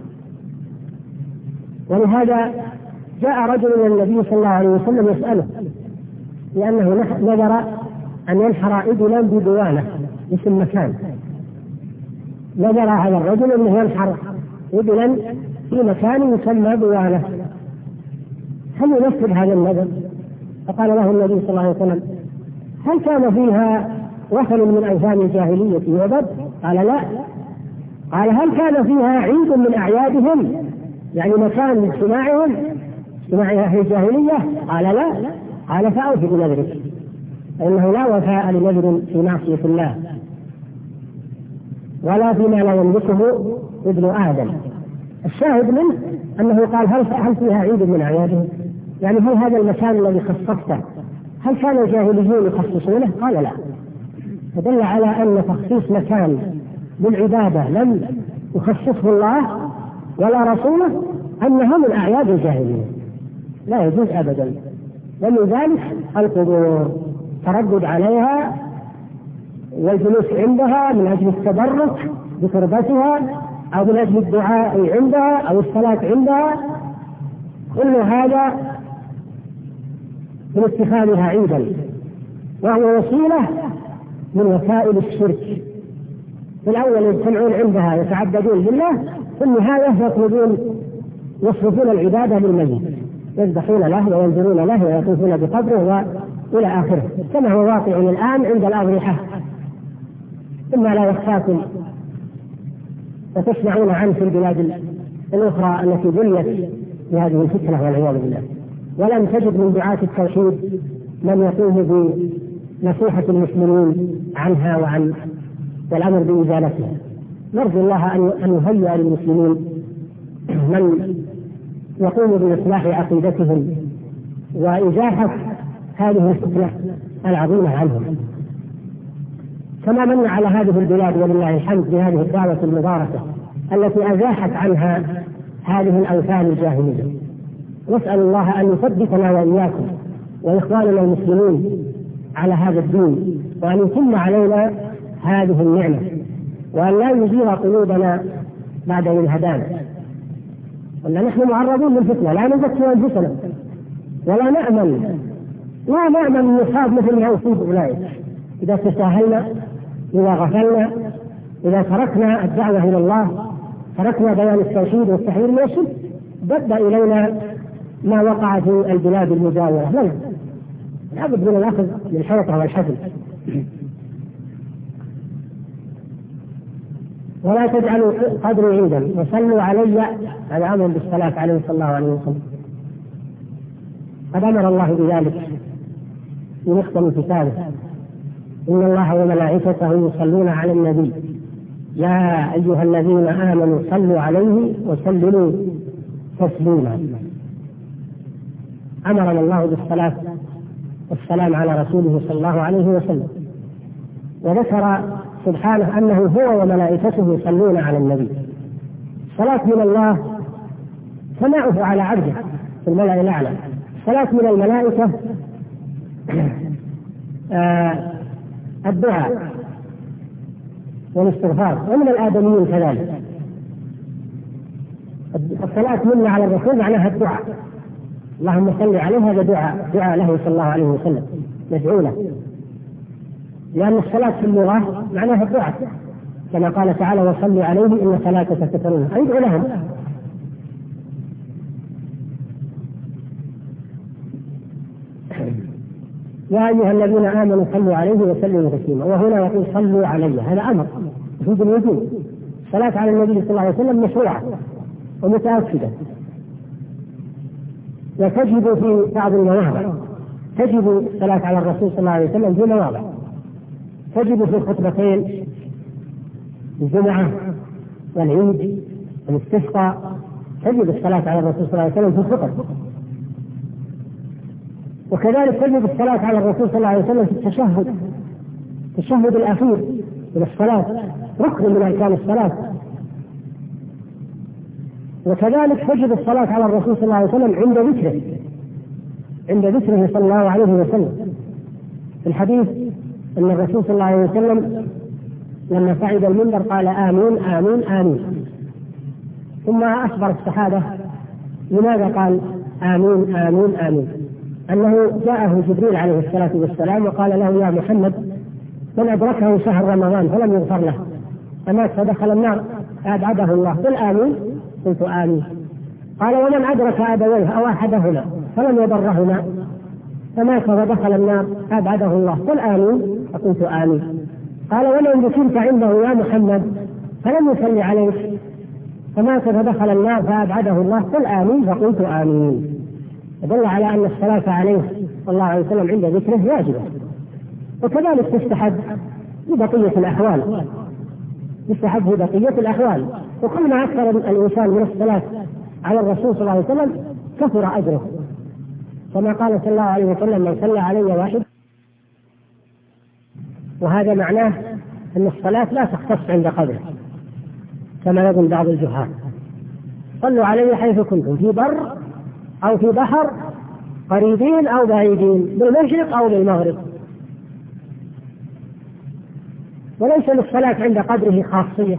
ولهذا جاء رجل إلى النبي صلى الله عليه وسلم يسأله، لأنه نذر أن ينحر إبلا بدوانة اسم مكان، نذر هذا الرجل أنه ينحر إبلا في مكان يسمى دوانة، هل ينفذ هذا النذر؟ فقال له النبي صلى الله عليه وسلم: هل كان فيها وثن من أوثان الجاهلية يعبد؟ قال: لا. قال: هل كان فيها عيد من أعيادهم، يعني مكان لاجتماعهم، اجتماع أهل الجاهلية؟ قال: لا. قال: فأوف بنذرك، فإنه لا وفاء لنذر في معصية الله ولا فيما لا يملكه ابن آدم. الشاهد منه أنه قال: هل هل فيها عيد من أعيادهم؟ يعني هل هذا المكان الذي خصصته هل كان الجاهليون يخصصونه؟ قال: لا. فدل على أن تخصيص مكان للعبادة لم يخصصه الله ولا رسوله أنها من أعياد الجاهلية، لا يجوز أبدا. ومن ذلك القبور، تردد عليها والجلوس عندها من أجل التبرك بتربتها أو من أجل الدعاء عندها أو الصلاة عندها، كل هذا من اتخاذها عيدا، وهو وسيلة من وسائل الشرك. في الأول يجتمعون عندها يتعبدون بالله، في النهاية يطلبون يصرفون العبادة للميت، يذبحون له وينذرون له ويطوفون بقبره وإلى آخره، كما هو واقع الآن عند الأضرحة، ثم لا يخفاكم وتسمعون عنه في البلاد الأخرى التي بنيت بهذه الفتنة والعياذ بالله. ولم تجد من دعاة التوحيد من يقوم بنصيحة المسلمين عنها وعن والأمر بإزالتها. نرجو الله أن يهيئ للمسلمين من يقوم بإصلاح عقيدتهم وإزاحة هذه الفتنة العظيمة عنهم، كما من على هذه البلاد ولله الحمد بهذه الدعوة المباركة التي أزاحت عنها هذه الأوثان الجاهلية. نسأل الله أن يثبتنا وإياكم وإخواننا المسلمين على هذا الدين، وأن يتم علينا هذه النعمة، وأن لا يزيغ قلوبنا بعد إذ هدانا. ولا نحن معرضون للفتنة، لا نزكي أنفسنا ولا نأمن لا نأمن أن يصاب مثل ما أصيب أولئك إذا تساهلنا، إذا غفلنا، إذا تركنا الدعوة إلى الله، تركنا بيان التوحيد والتحذير من الشرك، بد إلينا ما وقع في البلاد المجاورة. لا لابد من الأخذ بالحيطة والحزم. ولا تجعلوا قدري عيدا وصلوا علي، هذا أمر بالصلاة عليه صلى الله عليه وسلم، قد أمر الله بذلك في محكم كتابه: إن الله وملائكته يصلون على النبي يا أيها الذين آمنوا صلوا عليه وسلموا تسليما. أمرنا الله بالصلاة والسلام على رسوله صلى الله عليه وسلم، وذكر سبحانه أنه هو وملائكته يصلون على النبي. صلاة من الله ثناؤه على عبده في الملأ الأعلى، صلاة من الملائكة آه الدعاء والاستغفار، ومن الآدميين كذلك. الصلاة منا على الرسول معناها الدعاء، اللهم صل عليه، هذا دعاء دعاء له صلى الله عليه وسلم، ندعو له، لأن الصلاة في اللغة معناها الدعاء، كما قال تعالى: وصلي عليه إن صلاتك تكرهه، أي ادعو لهم. يا أيها الذين آمنوا صلوا عليه وسلموا تسليما، وهنا يقول صلوا عليه، هذا أمر يفيد الوجوب. الصلاة على النبي صلى الله عليه وسلم مشروعة ومتأكدة، وتجب في بعض المواضع تجب الصلاة على الرسول صلى الله عليه وسلم في مواضع، تجب في الخطبتين الجمعة والعيد والاستسقاء، تجب الصلاة على الرسول صلى الله عليه وسلم في الخطب. وكذلك تجب الصلاة على الرسول صلى الله عليه وسلم في التشهد، التشهد الأخير من الصلاة ركن من أركان الصلاة. وكذلك تجب الصلاة على الرسول صلى الله عليه وسلم عند ذكره، عند ذكره صلى الله عليه وسلم. في الحديث أن الرسول صلى الله عليه وسلم لما صعد المنبر قال آمين آمين آمين، ثم أخبر الصحابة لماذا قال آمين آمين آمين، أنه جاءه جبريل عليه الصلاة والسلام وقال له يا محمد من أدركه شهر رمضان فلم يغفر له فمات فدخل النار أبعده الله، قل آمين، قلت آمين. قال ومن أدرك أبويه أو أحدهما فلم يضرهما فمات فدخل النار أبعده الله، قل آمين، فقلت آمين. قال ومن ذكرت عنده يا محمد فلم يصلي عليك فمات فدخل النار فأبعده الله، قل آمين، فقلت آمين. يدل على أن الصلاة عليه صلى الله عليه وسلم عند ذكره واجبة. وكذلك تستحب في بقية الأحوال، تستحب في بقية الأحوال. وكل ما أكثر الإنسان من الصلاة على الرسول صلى الله عليه وسلم كثر أجره، كما قال صلى الله عليه وسلم من صلى علي واحد. وهذا معناه أن الصلاة لا تختص عند قبره كما يظن بعض الجهال، صلوا علي حيث كنتم في بر أو في بحر قريبين أو بعيدين بالمشرق أو بالمغرب. وليس للصلاة عند قبره خاصية،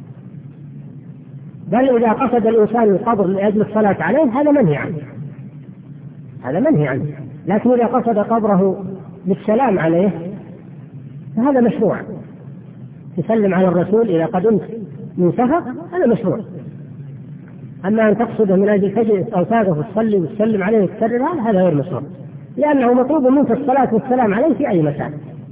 بل إذا قصد الإنسان القبر لأجل الصلاة عليه هذا منهي عنه، هذا منهي عنه. لكن إذا قصد قبره بالسلام عليه فهذا مشروع، تسلم على الرسول إذا قدمت من سفر هذا مشروع. أما أن تقصده من أجل تجلس أو تاقف وتصلي وتسلم عليه وتكرر هذا غير مشروع، لأنه مطلوب منك الصلاة والسلام عليه في أي مكان.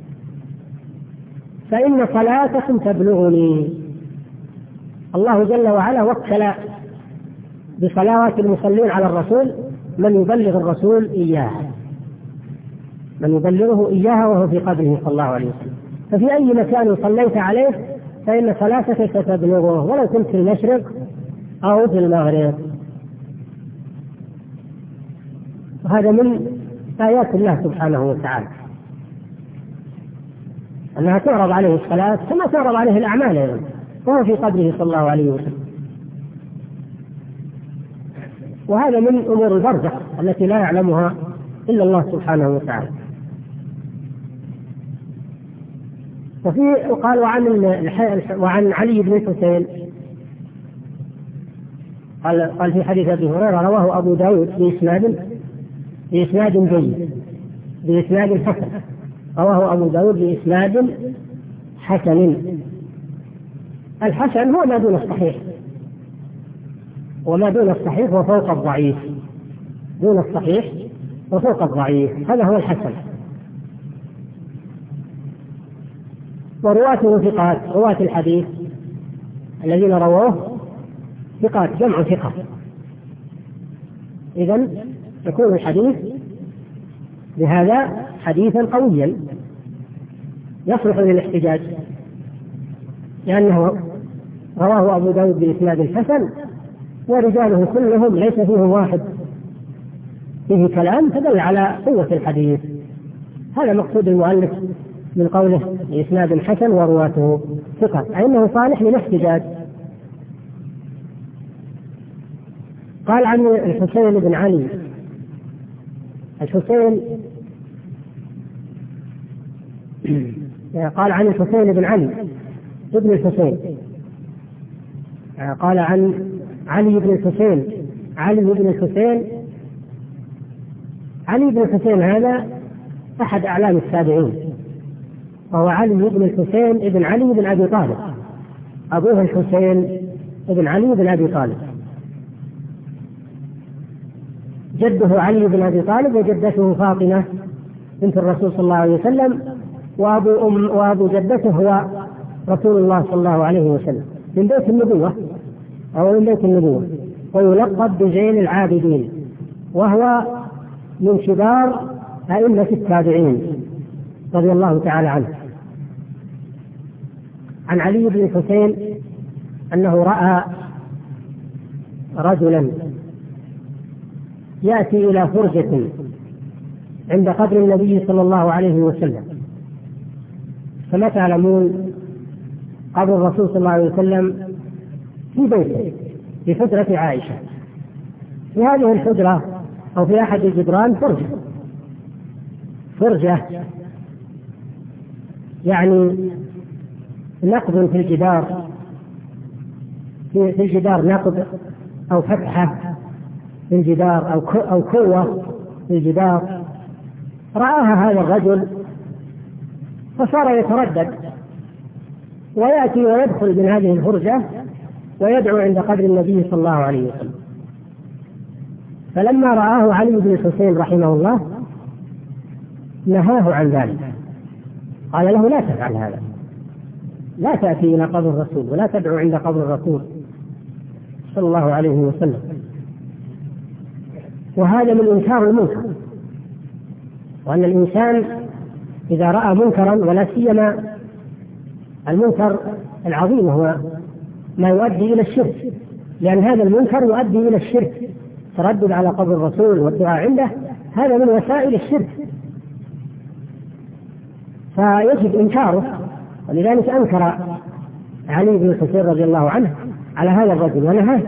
فإن صلاتكم تبلغني. الله جل وعلا وكل بصلوات المصلين على الرسول من يبلغ الرسول إياه، من يبلغه إياها وهو في قبره صلى الله عليه وسلم. ففي أي مكان صليت عليه فإن صلاتك ستبلغه ولو كنت في المشرق أو في المغرب. وهذا من آيات الله سبحانه وتعالى أنها تعرض عليه الصلاة كما تعرض عليه الأعمال أيضا وهو في قبره صلى الله عليه وسلم. وهذا من أمور البرزخ التي لا يعلمها إلا الله سبحانه وتعالى. وفي وقال وعن وعن علي بن الحسين قال قال في حديث أبي هريرة رواه أبو داود بإسناد بإسناد جيد بإسناد حسن، رواه أبو داود بإسناد حسن. الحسن هو ما دون الصحيح، وما دون الصحيح وفوق الضعيف، دون الصحيح وفوق الضعيف، هذا هو الحسن. ورواته ثقات، رواة الحديث الذين رووه ثقات جمع ثقة، إذن يكون الحديث بهذا حديثا قويا يصلح للاحتجاج، لأنه رواه أبو داود بإسناد حسن ورجاله كلهم ليس فيهم واحد فيه كلام، تدل على قوة الحديث. هذا مقصود المؤلف من قوله بإسناد حسن ورواته ثقة، أي أنه صالح للاحتجاج. قال عن الحسين بن علي، الحسين قال عن الحسين بن علي ابن الحسين، قال عن علي بن الحسين علي بن الحسين علي بن الحسين هذا أحد أعلام التابعين، وهو علي بن الحسين ابن علي بن أبي طالب، أبوه الحسين ابن علي بن أبي طالب، جده علي بن أبي طالب وجدته فاطمة بنت الرسول صلى الله عليه وسلم، وأبو, أم وأبو جدته هو رسول الله صلى الله عليه وسلم، من بيت النبوة أو من بيت النبوة، ويلقب بزين العابدين، وهو من كبار أئمة التابعين رضي الله تعالى عنه. عن علي بن الحسين أنه رأى رجلا يأتي إلى فرجة عند قبر النبي صلى الله عليه وسلم. كما تعلمون قبر الرسول صلى الله عليه وسلم في بيته في حجرة عائشة. في هذه الحجرة أو في أحد الجدران فرجة فرجة يعني نقب في الجدار، في الجدار نقب أو فتحة في الجدار أو أو كوة في الجدار. رآها هذا الرجل فصار يتردد ويأتي ويدخل من هذه الفرجة ويدعو عند قبر النبي صلى الله عليه وسلم. فلما رآه علي بن الحسين رحمه الله نهاه عن ذلك، قال له لا تفعل هذا، لا تأتي إلى قبر الرسول ولا تدعو عند قبر الرسول صلى الله عليه وسلم. وهذا من إنكار المنكر، وأن الإنسان إذا رأى منكرا ولا سيما المنكر العظيم هو ما يؤدي إلى الشرك، لأن هذا المنكر يؤدي إلى الشرك، تردد على قبر الرسول والدعاء عنده هذا من وسائل الشرك، فيجب إنكاره. ولذلك أنكر علي بن الحسين رضي الله عنه على هذا الرجل ونهاه.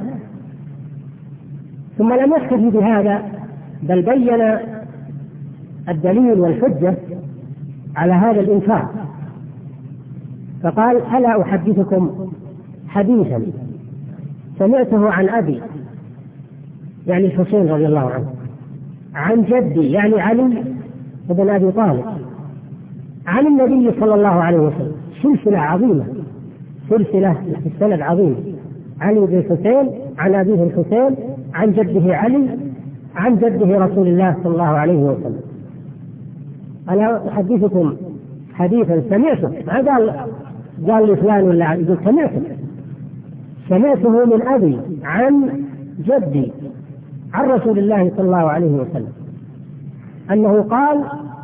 ثم لم يكتفي بهذا بل بين الدليل والحجة على هذا الإنكار، فقال ألا أحدثكم حديثا سمعته عن أبي يعني الحسين رضي الله عنه عن جدي يعني علي بن أبي طالب عن النبي صلى الله عليه وسلم. سلسلة عظيمة، سلسلة في السند عظيم، علي بن الحسين عن أبيه الحسين عن جده علي عن جده رسول الله صلى الله عليه وسلم. أنا أحدثكم حديثا سمعته، ما قال قال لفلان ولا يقول سمعته سمعته من أبي عن جدي عن رسول الله صلى الله عليه وسلم أنه قال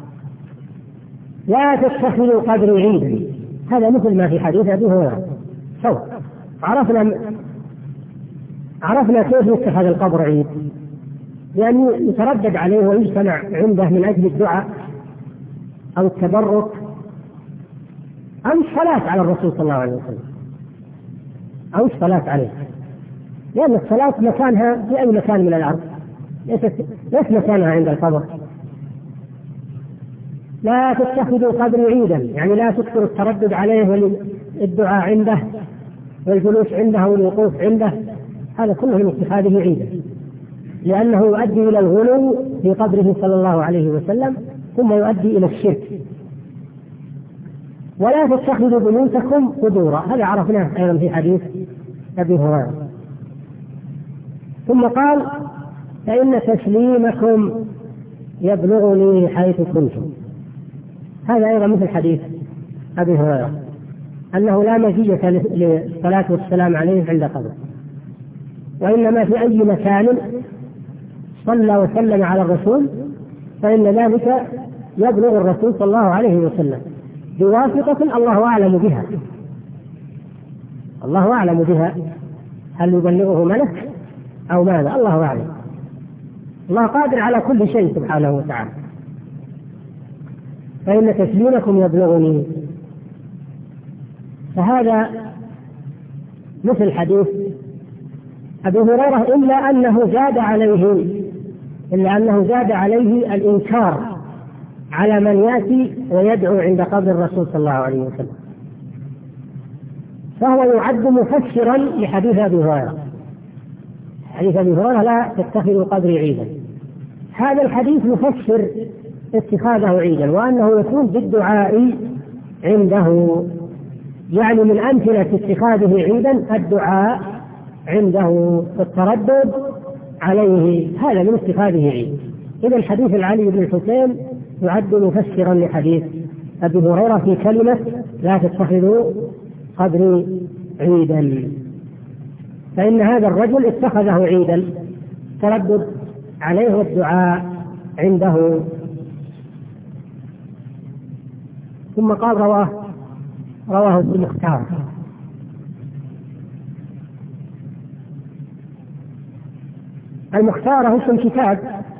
لا تتخذوا قبري عيدا. هذا مثل ما في حديث أبي هريرة. سوى عرفنا عرفنا كيف يتخذ القبر عيد، لأنه يتردد عليه ويجتمع عنده من أجل الدعاء أو التبرك أو الصلاة على الرسول صلى الله عليه وسلم أو الصلاة عليه، لأن الصلاة مكانها في أي مكان من الأرض، ليست ليس مكانها عند القبر. لا تتخذوا قبري عيدا يعني لا تكثروا التردد عليه والدعاء عنده والجلوس عنده والوقوف عنده، هذا كله من اتخاذه عيدا، لأنه يؤدي إلى الغلو في قبره صلى الله عليه وسلم ثم يؤدي إلى الشرك. ولا تتخذوا بيوتكم قبورا، هذا عرفناه أيضا في حديث أبي هريرة. ثم قال فإن تسليمكم يبلغني حيث كنتم، هذا أيضا مثل حديث أبي هريرة أنه لا مزية للصلاة والسلام عليه عند قبره، وإنما في أي مكان صلى وسلم على الرسول فإن ذلك يبلغ الرسول صلى الله عليه وسلم بواسطة الله أعلم بها، الله أعلم بها، هل يبلغه ملك أو ماذا؟ الله أعلم. الله قادر على كل شيء سبحانه وتعالى. فإن تسليمكم يبلغني، فهذا مثل حديث أبي هريرة، إلا أنه زاد عليه إلا أنه زاد عليه الإنكار على من يأتي ويدعو عند قبر الرسول صلى الله عليه وسلم، فهو يعد مفسرا لحديث أبي هريرة. حديث أبي هريرة لا تتخذوا قبري عيدا، هذا الحديث يفسر اتخاذه عيدا وأنه يكون بالدعاء عنده، يعني من أمثلة اتخاذه عيدا الدعاء عنده والتردد عليه، هذا من اتخاذه عيد. إذا الحديث العلي بن الحسين يعد مفسرا لحديث أبي هريرة في كلمة لا تتخذوا قبري عيدا، فإن هذا الرجل اتخذه عيدا، تردد عليه والدعاء عنده ثم قال رواه رواه المختار. المختار اسم كتاب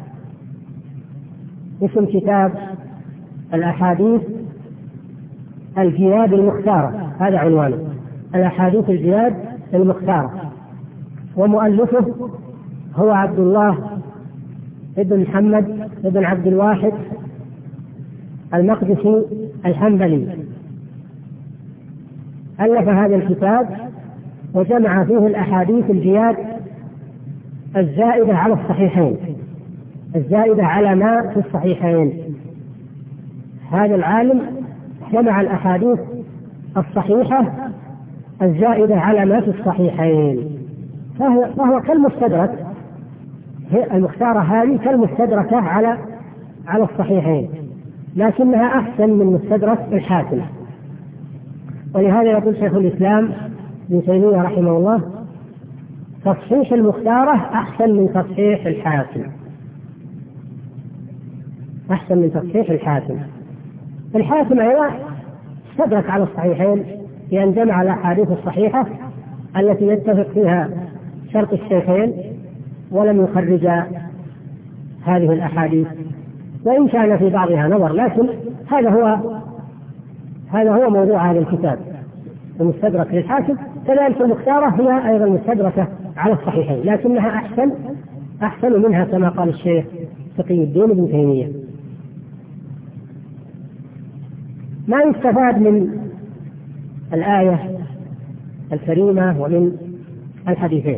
اسم كتاب الأحاديث الجياد المختارة، هذا عنوانه، الأحاديث الجياد المختارة، ومؤلفه هو عبد الله ابن محمد ابن عبد الواحد المقدسي الحنبلي. ألف هذا الكتاب وجمع فيه الأحاديث الجياد الزائدة على الصحيحين، الزائدة على ما في الصحيحين. هذا العالم جمع الأحاديث الصحيحة الزائدة على ما في الصحيحين، فهو, فهو كالمستدرك، المختارة هذه كالمستدركة على على الصحيحين، لكنها أحسن من مستدرك الحاكم. ولهذا يقول شيخ الإسلام ابن تيمية رحمه الله: تصحيح المختارة أحسن من تصحيح الحاكم، أحسن من تصحيح الحاكم. الحاكم أيضا استدرك على الصحيحين بأن جمع الأحاديث الصحيحة التي يتفق فيها شرط الشيخين ولم يخرج هذه الأحاديث، وإن كان في بعضها نظر، لكن هذا هو هذا هو موضوع هذا الكتاب، المستدرك للحاكم. كذلك المختارة هي أيضا مستدركة على الصحيحين، لكنها أحسن أحسن منها كما قال الشيخ تقي الدين ابن تيمية. ما يستفاد من الآية الكريمة ومن الحديثين؟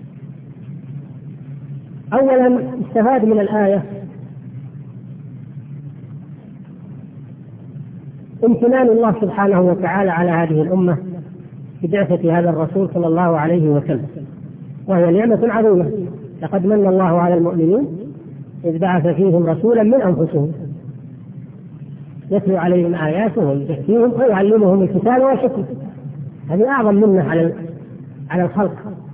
أولا استفاد من الآية امتنان الله سبحانه وتعالى على هذه الأمة ببعثة هذا الرسول صلى الله عليه وسلم، وهي نعمة عظيمة. لقد من الله على المؤمنين إذ بعث فيهم رسولا من أنفسهم يتلو عليهم آياته ويزكيهم ويعلمهم الكتاب والحكمة. هذه أعظم منة على على الخلق،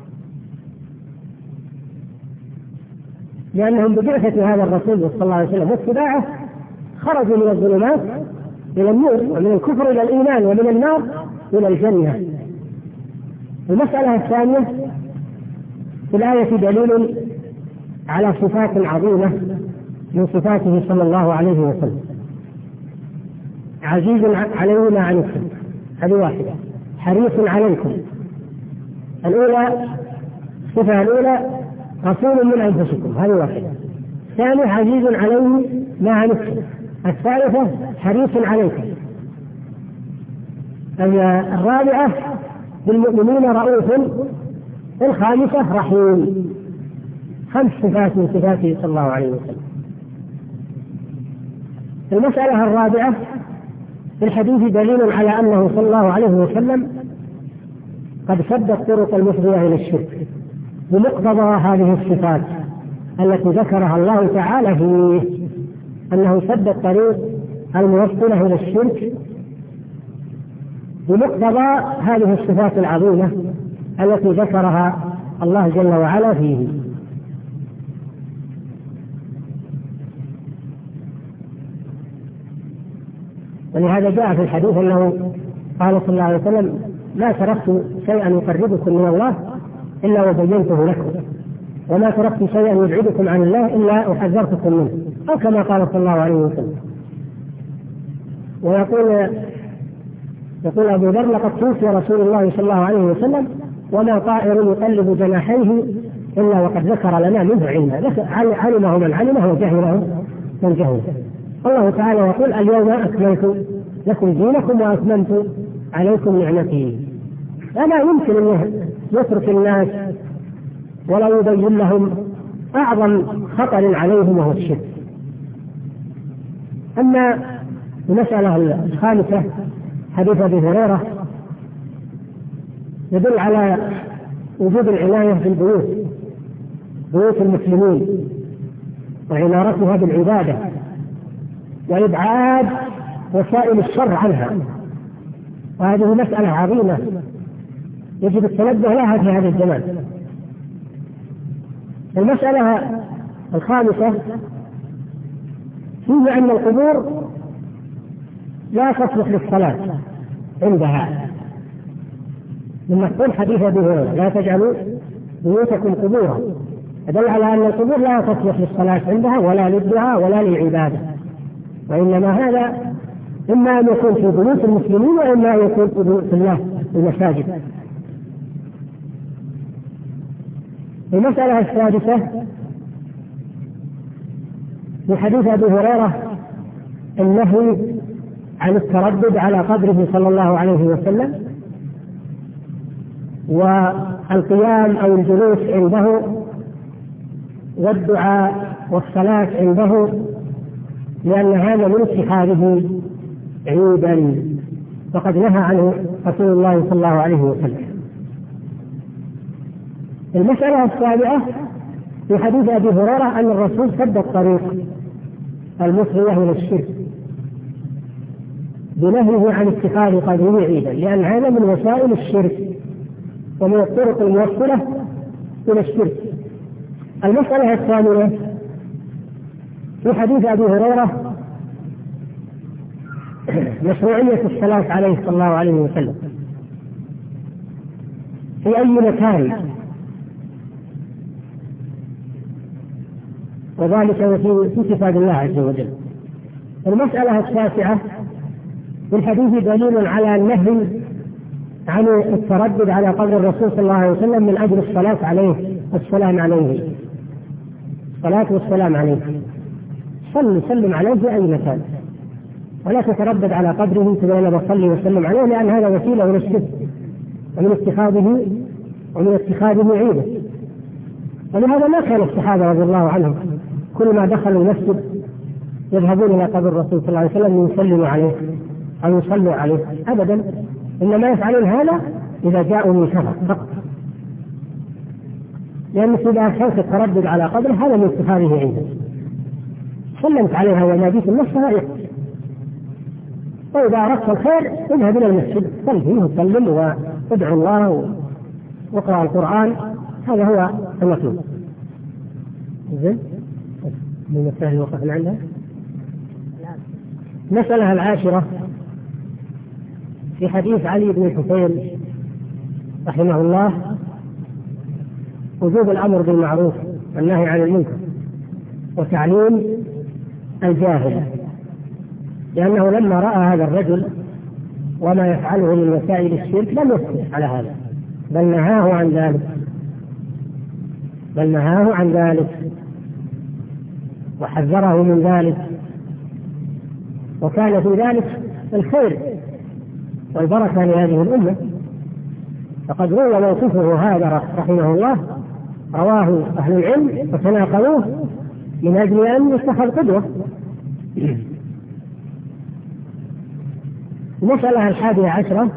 لأنهم ببعثة هذا الرسول صلى الله عليه وسلم واتباعه خرجوا من الظلمات إلى النور، ومن الكفر إلى الإيمان، ومن النار إلى الجنة. المسألة الثانية في الآية دليل على صفات عظيمة من صفاته صلى الله عليه وسلم: عزيز عليه ما عنتم، هذه واحدة. حريص عليكم، الأولى الصفة الأولى رسول من أنفسكم، هذه واحدة. الثانية عزيز عليه ما عنتم، الثالثة حريص عليكم. الرابعة بالمؤمنين رؤوف، الخامسة رحيم. خمس صفات من صفاته صلى الله عليه وسلم. المسألة الرابعة في الحديث دليل على أنه صلى الله عليه وسلم قد سد الطرق المفضية إلى الشرك بمقتضى هذه الصفات التي ذكرها الله تعالى فيه، أنه سد الطريق الموصلة إلى الشرك بمقتضى هذه الصفات العظيمة التي ذكرها الله جل وعلا فيه. ولهذا جاء في الحديث أنه قال صلى الله عليه وسلم: ما تركت شيئا يقربكم من الله إلا وبينته لكم، وما تركت شيئا يبعدكم عن الله إلا وحذرتكم منه، أو كما قال صلى الله عليه وسلم. ويقول يقول أبو ذر: لقد توفي رسول الله صلى الله عليه وسلم وما طائر يقلب جناحيه إلا وقد ذكر لنا منه علما، علمه من علمه وجهله من جهله. الله تعالى يقول: اليوم أكملت لكم دينكم وأتممت عليكم نعمتي. فلا يمكن أن يترك الناس ولا يبين لهم أعظم خطر عليهم وهو الشرك. أما المسألة الخامسة حديث أبي هريرة يدل على وجوب العناية في البيوت، بيوت المسلمين، وعمارتها بالعبادة وإبعاد وسائل الشر عنها، وهذه مسألة عظيمة يجب التنبه لها في هذا الزمان. المسألة الخامسة فيه أن القبور لا تصلح للصلاة عندها، من مفهوم حديث أبي هريرة لا تجعلوا بيوتكم قبورا، يدل على أن القبور لا تصلح للصلاة عندها ولا للدعاء ولا للعبادة، وإنما هذا إما أن يكون في بيوت المسلمين وإما أن يكون في بيوت الله في المساجد. المسألة السادسة في حديث أبي هريرة النهي عن التردد على قبره صلى الله عليه وسلم والقيام أو الجلوس عنده والدعاء والصلاة عنده، لأن هذا من اتخاذه عيدا، فقد نهى عنه رسول الله صلى الله عليه وسلم. المسألة السابعة في حديث أبي هريرة أن الرسول سد الطريق المفضية إلى الشرك بنهيه عن اتخاذ قبره عيدا، لأن هذا من وسائل الشرك ومن الطرق الموصلة إلى الشرك. المسألة الثامنة في حديث أبي هريرة مشروعية الصلاة عليه صلى الله عليه وسلم في أي مكان، وذلك في كتاب الله عز وجل. المسألة التاسعة في الحديث دليل على النهي عن التردد على قبر الرسول صلى الله عليه وسلم من أجل الصلاة عليه والسلام عليه، الصلاة والسلام عليه، صل سلم عليه في أي مكان، ولا تتردد على قبره تقول أنا بصلي وسلم عليه، لأن هذا وسيلة من الشرك ومن اتخاذه ومن اتخاذه عيدا. ولهذا ما كان الصحابة رضي الله عنهم كل ما دخلوا المسجد يذهبون إلى قبر الرسول صلى الله عليه وسلم يسلموا عليه أو يصلوا عليه أبدا، إنما يفعلون هذا إذا جاءوا من سفر فقط، لأن إذا كانت التردد على قبره هذا من اتخاذه عيدا. سلمت عليها وناديت النفسها يكفي، وإذا أردت الخير اذهب إلى المسجد صل فيه وسلم وادعو الله واقرأ القرآن، هذا هو المطلوب. زين من السهل وقفنا عندها. المسألة العاشرة في حديث علي بن الحسين رحمه الله وجوب الأمر بالمعروف والنهي عن المنكر وتعليم الجاهل، لأنه لما رأى هذا الرجل وما يفعله من وسائل الشرك لم يسكت على هذا، بل نهاه عن ذلك بل نهاه عن ذلك وحذره من ذلك، وكان في ذلك الخير والبركة لهذه الأمة. فقد روى موقفه هذا رحمه الله رواه أهل العلم وتناقلوه من أجل أن يتخذ قدوة. المسألة الحادية عشرة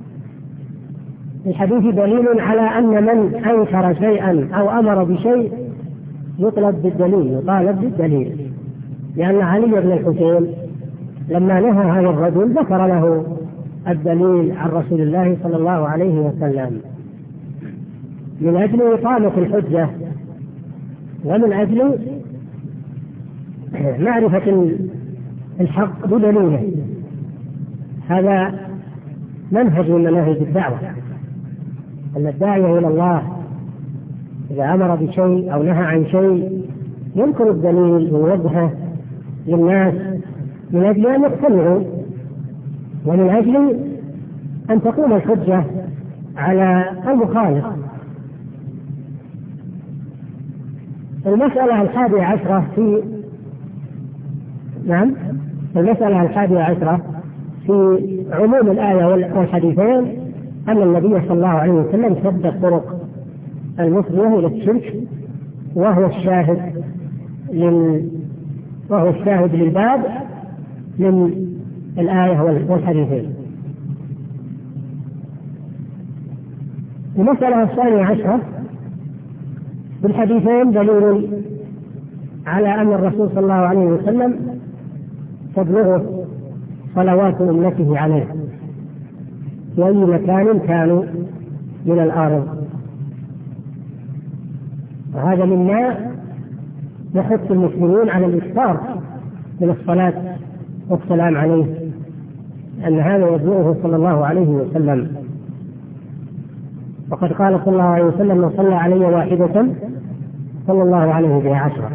في الحديث دليل على أن من أنكر شيئا أو أمر بشيء يطلب بالدليل يطالب بالدليل، لأن علي بن الحسين لما نهى هذا الرجل ذكر له الدليل عن رسول الله صلى الله عليه وسلم من أجل إقامة الحجة ومن أجل معرفة الحق بدليله. هذا منهج من مناهج الدعوة، أن الداعية إلى الله إذا أمر بشيء أو نهى عن شيء يذكر الدليل ويوضحه للناس من أجل أن يقتنعوا ومن أجل أن تقوم الحجة على المخالف. المسألة الحادية عشرة في نعم المسألة الحادية عشرة في عموم الآية والحديثين أن النبي صلى الله عليه وسلم سد الطرق المفضية إلى الشرك، وهو الشاهد لل وهو الشاهد للباب من الآية والحديثين. المسألة الثانية عشرة بالحديثين دليل على أن الرسول صلى الله عليه وسلم تبلغه صلوات أمته عليه في أي مكان كانوا من الأرض، وهذا مما يحث المسلمين على الإكثار من الصلاة والسلام عليه أن هذا يدعوه صلى الله عليه وسلم، وقد قال صلى الله عليه وسلم: من صلى علي واحدة صلى الله عليه بها عشرة.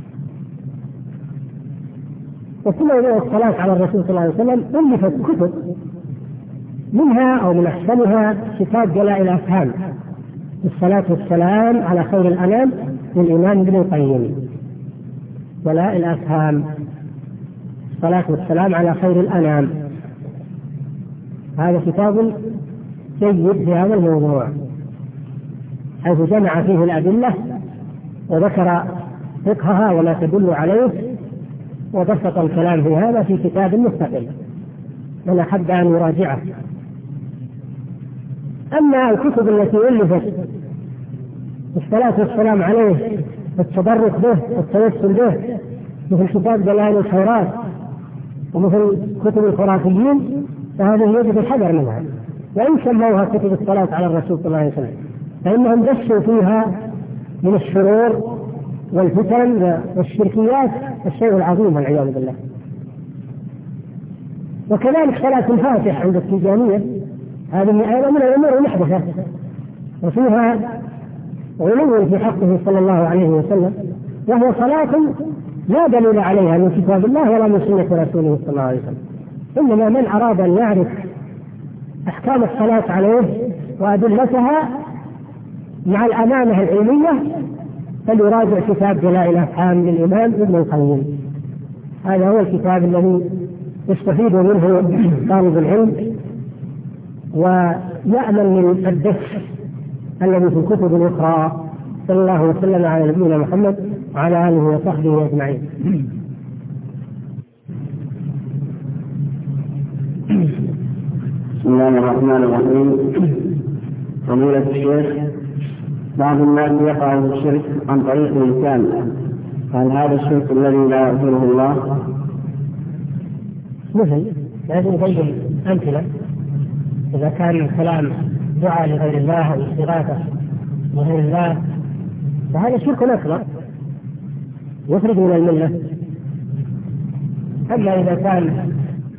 وكل الصلاة على الرسول صلى الله عليه وسلم ألفت كتب، منها أو من أحسنها كتاب جلاء الأفهام الصلاة والسلام على خير الأنام للإمام ابن القيم. جلاء الأفهام الصلاة والسلام على خير الأنام، هذا كتاب جيد في هذا الموضوع، حيث جمع فيه الأدلة وذكر فقهها وما تدل عليه، وبسط الكلام في هذا في كتاب مستقل من أحب أن يراجعه. أما الكتب التي ألفت الصلاة والسلام عليه والتبرك به والتوسل به، مثل كتاب دلائل الخيرات ومثل كتب الخرافيين، فهذه يجب الحذر منها، وإن سموها كتب الصلاة على الرسول صلى الله عليه وسلم، فإنهم دسوا فيها من الشرور والفتن والشركيات الشيء العظيم والعياذ بالله. وكذلك صلاة الفاتح عند التيجانية، هذه أيضا من الأمور المحدثة وفيها غلو في حقه صلى الله عليه وسلم، وهو صلاة لا دليل عليها من كتاب الله ولا من سنة رسوله صلى الله عليه وسلم. إنما من أراد أن يعرف أحكام الصلاة عليه وأدلتها مع الأمانة العلمية فليراجع كتاب جلاء الأفهام للإمام ابن القيم. هذا هو الكتاب الذي يستفيد منه طالب العلم ويأمن من الدس الذي في الكتب الأخرى. صلى الله وسلم على نبينا محمد وعلى آله وصحبه أجمعين. بسم الله الرحمن الرحيم. فضيلة الشيخ، بعض الناس يقع في الشرك عن طريق الإنسان، هل هذا الشرك الذي لا يغفره الله؟ مثل لازم نبين أمثلة. إذا كان الكلام دعاء لغير الله أو استغاثة لغير الله فهذا شرك أكبر يخرج من الملة. أما إذا كان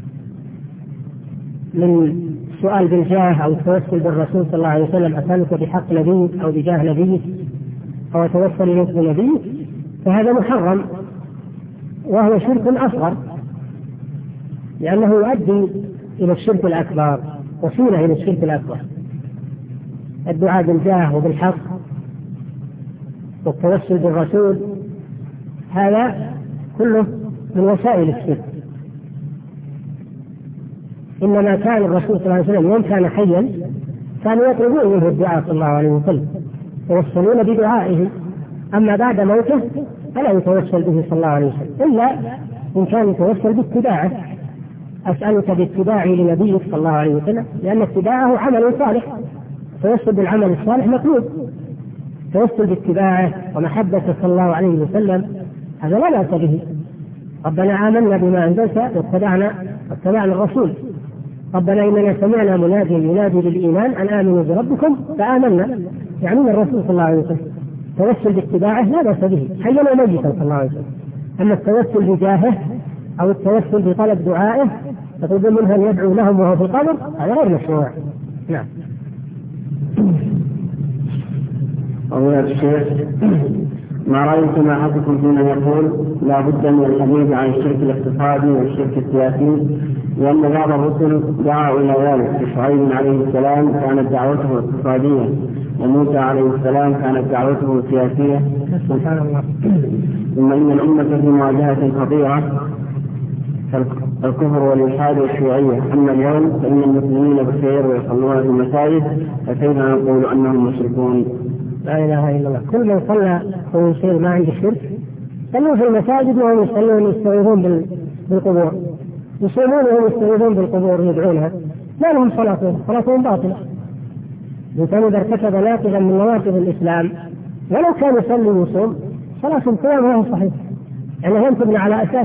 من سؤال بالجاه أو التوسل بالرسول صلى الله عليه وسلم، أسألك بحق نبيك أو بجاه نبيك أو أتوسل إليك بنبيك، فهذا محرم وهو شرك أصغر، لأنه يؤدي إلى الشرك الأكبر، وسيلة إلى الشرك الأكبر. الدعاء بالجاه وبالحق والتوسل بالرسول هذا كله من وسائل الشرك. إنما كان الرسول صلى الله عليه وسلم يوم كان حيا كانوا يطلبون منه الدعاء صلى الله عليه وسلم، يتوسلون بدعائه. أما بعد موته فلا يتوسل به صلى الله عليه وسلم إلا إن كان يتوسل باتباعه. أسألك باتباعي لنبيك صلى الله عليه وسلم، لأن اتباعه عمل صالح، التوسل بالعمل الصالح مطلوب. التوسل باتباعه ومحبته صلى الله عليه وسلم هذا لا بأس به. ربنا آمنا بما أنزلت واتبعنا واتبعنا الرسول. ربنا إننا سمعنا مناديا ينادي للإيمان أن آمنوا بربكم فآمنا، يعني الرسول صلى الله عليه وسلم. التوسل باتباعه لا بأس به حيا وميتا صلى الله عليه وسلم. أما التوسل بجاهه أو التوسل بطلب دعائه تطلب منها أن يدعو لهم وهو في القبر، هذا غير مشروع. نعم. فضيلة الشيخ، ما رأيكم أحدكم فيما يقول لا بد من الحديث عن الشرك الاقتصادي والشرك السياسي، لأن بعض الرسل دعوا إلى ذلك. شعيب عليه السلام كانت دعوته اقتصادية، وموسى عليه السلام كانت دعوته سياسية. سبحان الله. ثم إن الأمة في مواجهة خطيرة الكفر والإلحاد والشيوعية. أما اليوم فإن المسلمين بخير ويصلون في المساجد، فكيف نقول أنهم مشركون؟ لا إله إلا الله. كل من صلى هو يصير ما عنده شرك. صلوا في المساجد وهم يصلون يستغيثون بالقبور، يصومون وهم يستغيثون بالقبور يدعونها، ما لهم صلاتهم، صلاتهم باطلة. الإنسان إذا ارتكب ناقضا من نواقض الإسلام ولو كان يصلي ويصوم صلاة قيامها صحيح، يعني هم تبنى على أساس.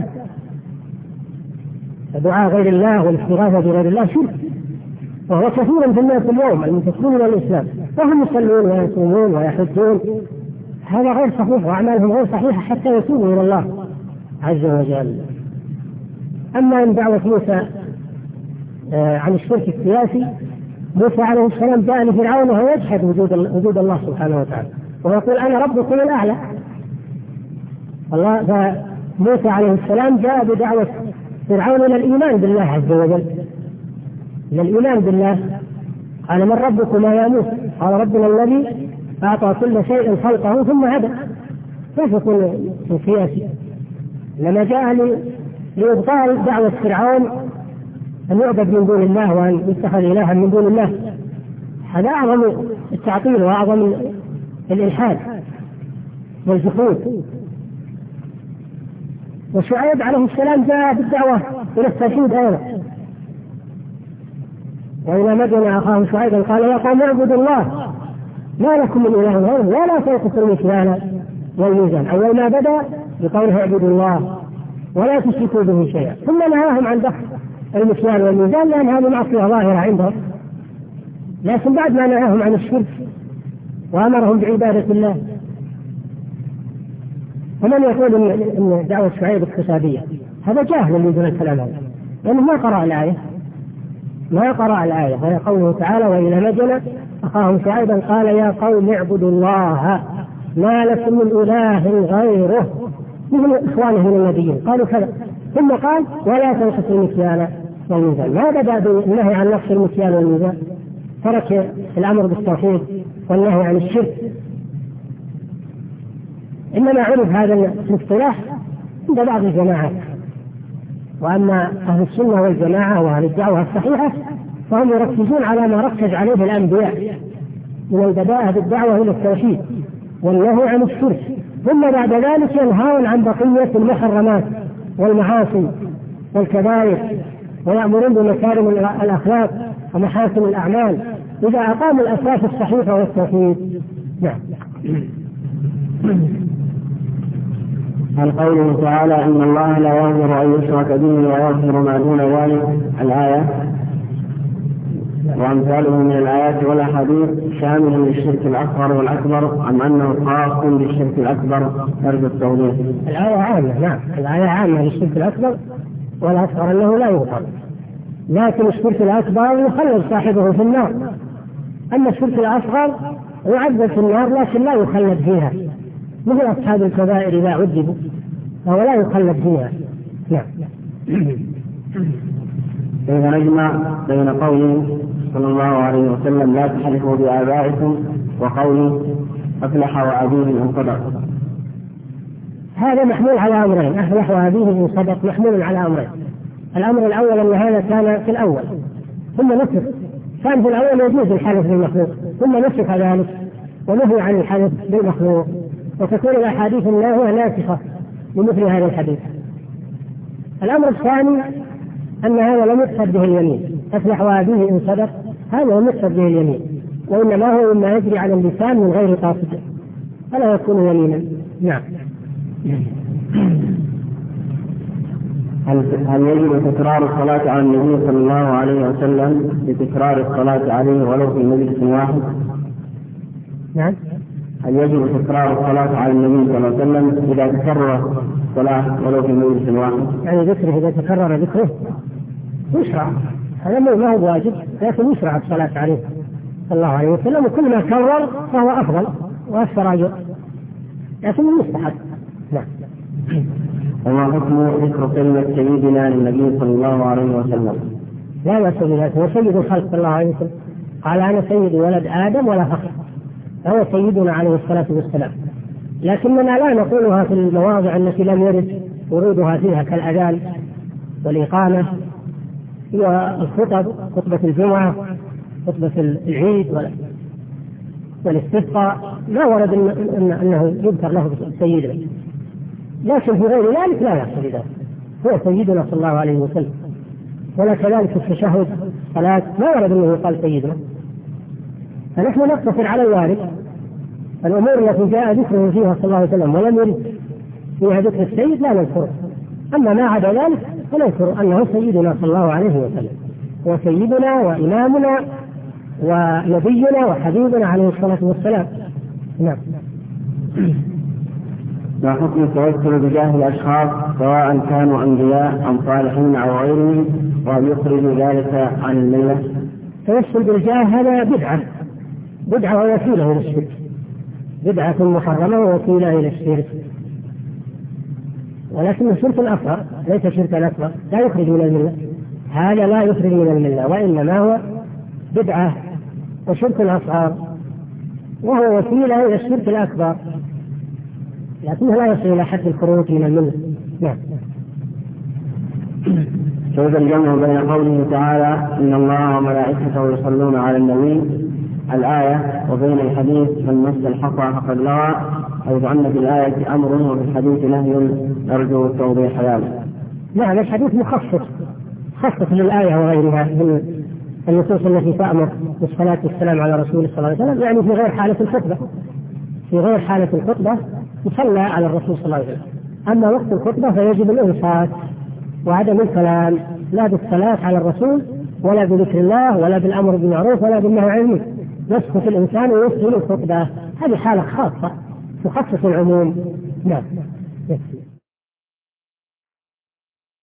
دعاء غير الله والاستغاثة بغير الله شرك، وهو كثيرا في الناس اليوم المنتسبون إلى الإسلام فهم يصلون ويصومون ويحجون، هذا غير صحيح وأعمالهم غير صحيحة حتى يتوبوا إلى الله عز وجل. أما إن دعوة موسى آه عن الشرك السياسي، موسى عليه السلام جاء لفرعون وهو يجحد وجود وجود الله سبحانه وتعالى ويقول أنا ربكم الأعلى. الله فموسى عليه السلام جاء بدعوة فرعون إلى الإيمان بالله عز وجل، إلى الإيمان بالله. قال من ربكما يا موسى؟ قال ربنا الذي أعطى كل شيء خلقه ثم هدى. كيف يكون سياسي؟ لما جاء لإبطال دعوة فرعون أن يعبد من دون الله وأن يتخذ إلها من دون الله، هذا أعظم التعطيل وأعظم الإلحاد والجحود. وشعيب عليه السلام جاء بالدعوة إلى التوحيد أيضا. وإلى مدين أخاه شعيبا قال يا قوم اعبدوا الله ما لكم من إله غيره ولا تنقصوا المكيال والميزان. أول ما بدأ بقوله اعبدوا الله ولا تشركوا به شيئا، ثم نهاهم عن دخل المكيال والميزان لأن هذه معصية ظاهرة عندهم. لكن بعد ما نهاهم عن الشرك وأمرهم بعبادة الله. ومن يقول إن, إن دعوة شعيب اقتصادية هذا جاهل من دون الكلام هذا، لأنه ما قرأ الآية ما قرأ الآية. وهي قوله تعالى وإلى مدين أخاهم شعيبا قال يا قوم اعبدوا الله ما لكم من إله غيره، مثل إخوانه من النبيين قالوا كذا. ثم قال ولا تنقصوا المكيال والميزان. ما بدأ بالنهي عن نقص المكيال والميزان، ترك الأمر بالتوحيد والنهي عن الشرك. إنما عرف هذا الاصطلاح عند بعض الجماعات. وأما أهل السنة والجماعة وأهل الدعوة الصحيحة فهم يركزون على ما ركز عليه الأنبياء من البداءة بالدعوة إلى التوحيد والنهي عن الشرك، ثم بعد ذلك ينهون عن بقية المحرمات والمعاصي والكبائر ويأمرون بمكارم الأخلاق ومحاسن الأعمال إذا أقاموا الأساس الصحيحة والتوحيد. نعم. عن قوله تعالى إن الله لا يغفر أن يشرك به ويغفر ما دون ذلك الآية وأمثاله من الآيات والأحاديث شامل للشرك الأصغر والأكبر أم أنه خاص بالشرك الأكبر ترجو التوضيح؟ الآية عامة. نعم الآية عامة للشرك الأكبر والأصغر أنه لا يغفر، لكن الشرك الأكبر يخلد صاحبه في النار. أما الشرك الأصغر يعذب في النار لكن لا يخلد فيها، مثل أصحاب الكبائر إذا عذبوا فهو لا يخلد فيها. نعم. كيف نجمع بين قوله صلى الله عليه وسلم لا تحلفوا بآبائكم وقوله أفلح وأبيه إن صدق؟ هذا محمول على أمرين. أفلح وأبيه إن صدق محمول على أمرين. الأمر الأول أن هذا كان في الأول ثم نسخ. كان في الأول يجوز الحلف بالمخلوق ثم نسخ ذلك ونهي عن الحلف بالمخلوق، وتكون الأحاديث الناهية ناسخة لمثل هذا الحديث. الأمر الثاني أن هذا لم يقصد به اليمين. أفلح وأبيه إن صدق هذا لم يقصد به اليمين، وإنما هو مما يجري على اللسان من غير قاصد فلا يكون يمينا. نعم. هل هل يجب تكرار الصلاة على النبي صلى الله عليه وسلم بتكرار الصلاة عليه ولو في مجلس واحد؟ نعم. هل يجب تكرار الصلاة على النبي صلى الله عليه وسلم إذا تكرر الصلاة ولو في مجلس واحد؟ يعني ذكره إذا تكرر ذكره يشرع، هذا ما هو واجب لكن يشرع الصلاة عليه صلى الله عليه وسلم، وكل ما كرر فهو أفضل وأكثر أجر لكن مستحب. نعم. وما حكم ذكر كلمة سيدنا للنبي صلى الله عليه وسلم؟ لا بأس بذلك، هو سيد الخلق صلى الله عليه وسلم، قال أنا سيد ولد آدم ولا فخر، فهو سيدنا عليه الصلاة والسلام. لكننا لا نقولها في المواضع التي لم يرد ورودها فيها كالأذان والإقامة والخطب، خطبة الجمعة، خطبة العيد والاستسقاء، ما ورد إن أنه يذكر له سيدنا. لكن في غير ذلك لا يحصل ذلك، هو سيدنا صلى الله عليه وسلم. ولا كذلك في التشهد صلاة ما ورد أنه قال سيدنا، فنحن نقتصر على الوارد. الأمور التي جاء ذكره فيها صلى الله عليه وسلم ولم يرد فيها ذكر السيد لا نذكره، أما ما عدا ذلك فنذكر أنه سيدنا صلى الله عليه وسلم، هو سيدنا وإمامنا ونبينا وحبيبنا عليه الصلاة والسلام. نعم. ما حكم التوسل بجاه الأشخاص سواء كانوا أنبياء أم صالحين أو غيرهم، وهل يخرج ذلك عن الملة؟ التوسل بالجاه هذا بدعة بدعة ووسيلة إلى الشرك، بدعة محرمة ووسيلة إلى الشرك، ولكن الشرك الأصغر ليس شركا أكبر، لا يخرج من الملة، هذا لا يخرج من الملة، وإنما هو بدعة وشرك أصغر وهو وسيلة إلى الشرك الأكبر، لكنه لا يصل إلى حد الخروج من الملة. نعم. كيف الجمع بين قوله تعالى إن الله وملائكته يصلون على النبي الآية وبين الحديث من مس الحصى فقد لغى، حيث أن في الآية أمر وفي الحديث نهي، نرجو توضيح ذلك. نعم، الحديث مخصص خصص للآية وغيرها من النصوص التي تأمر بالصلاة والسلام على رسول صلى الله عليه وسلم، يعني في غير حالة الخطبة، في غير حالة الخطبة يصلى على الرسول صلى الله عليه وسلم، أما وقت الخطبة فيجب الإنصات وعدم الكلام، لا بالصلاة على الرسول ولا بذكر الله ولا بالأمر بالمعروف ولا بالنهي عن المنكر، يسكت الإنسان ويصل الخطبة، هذه حالة خاصة تخصص العموم. نعم.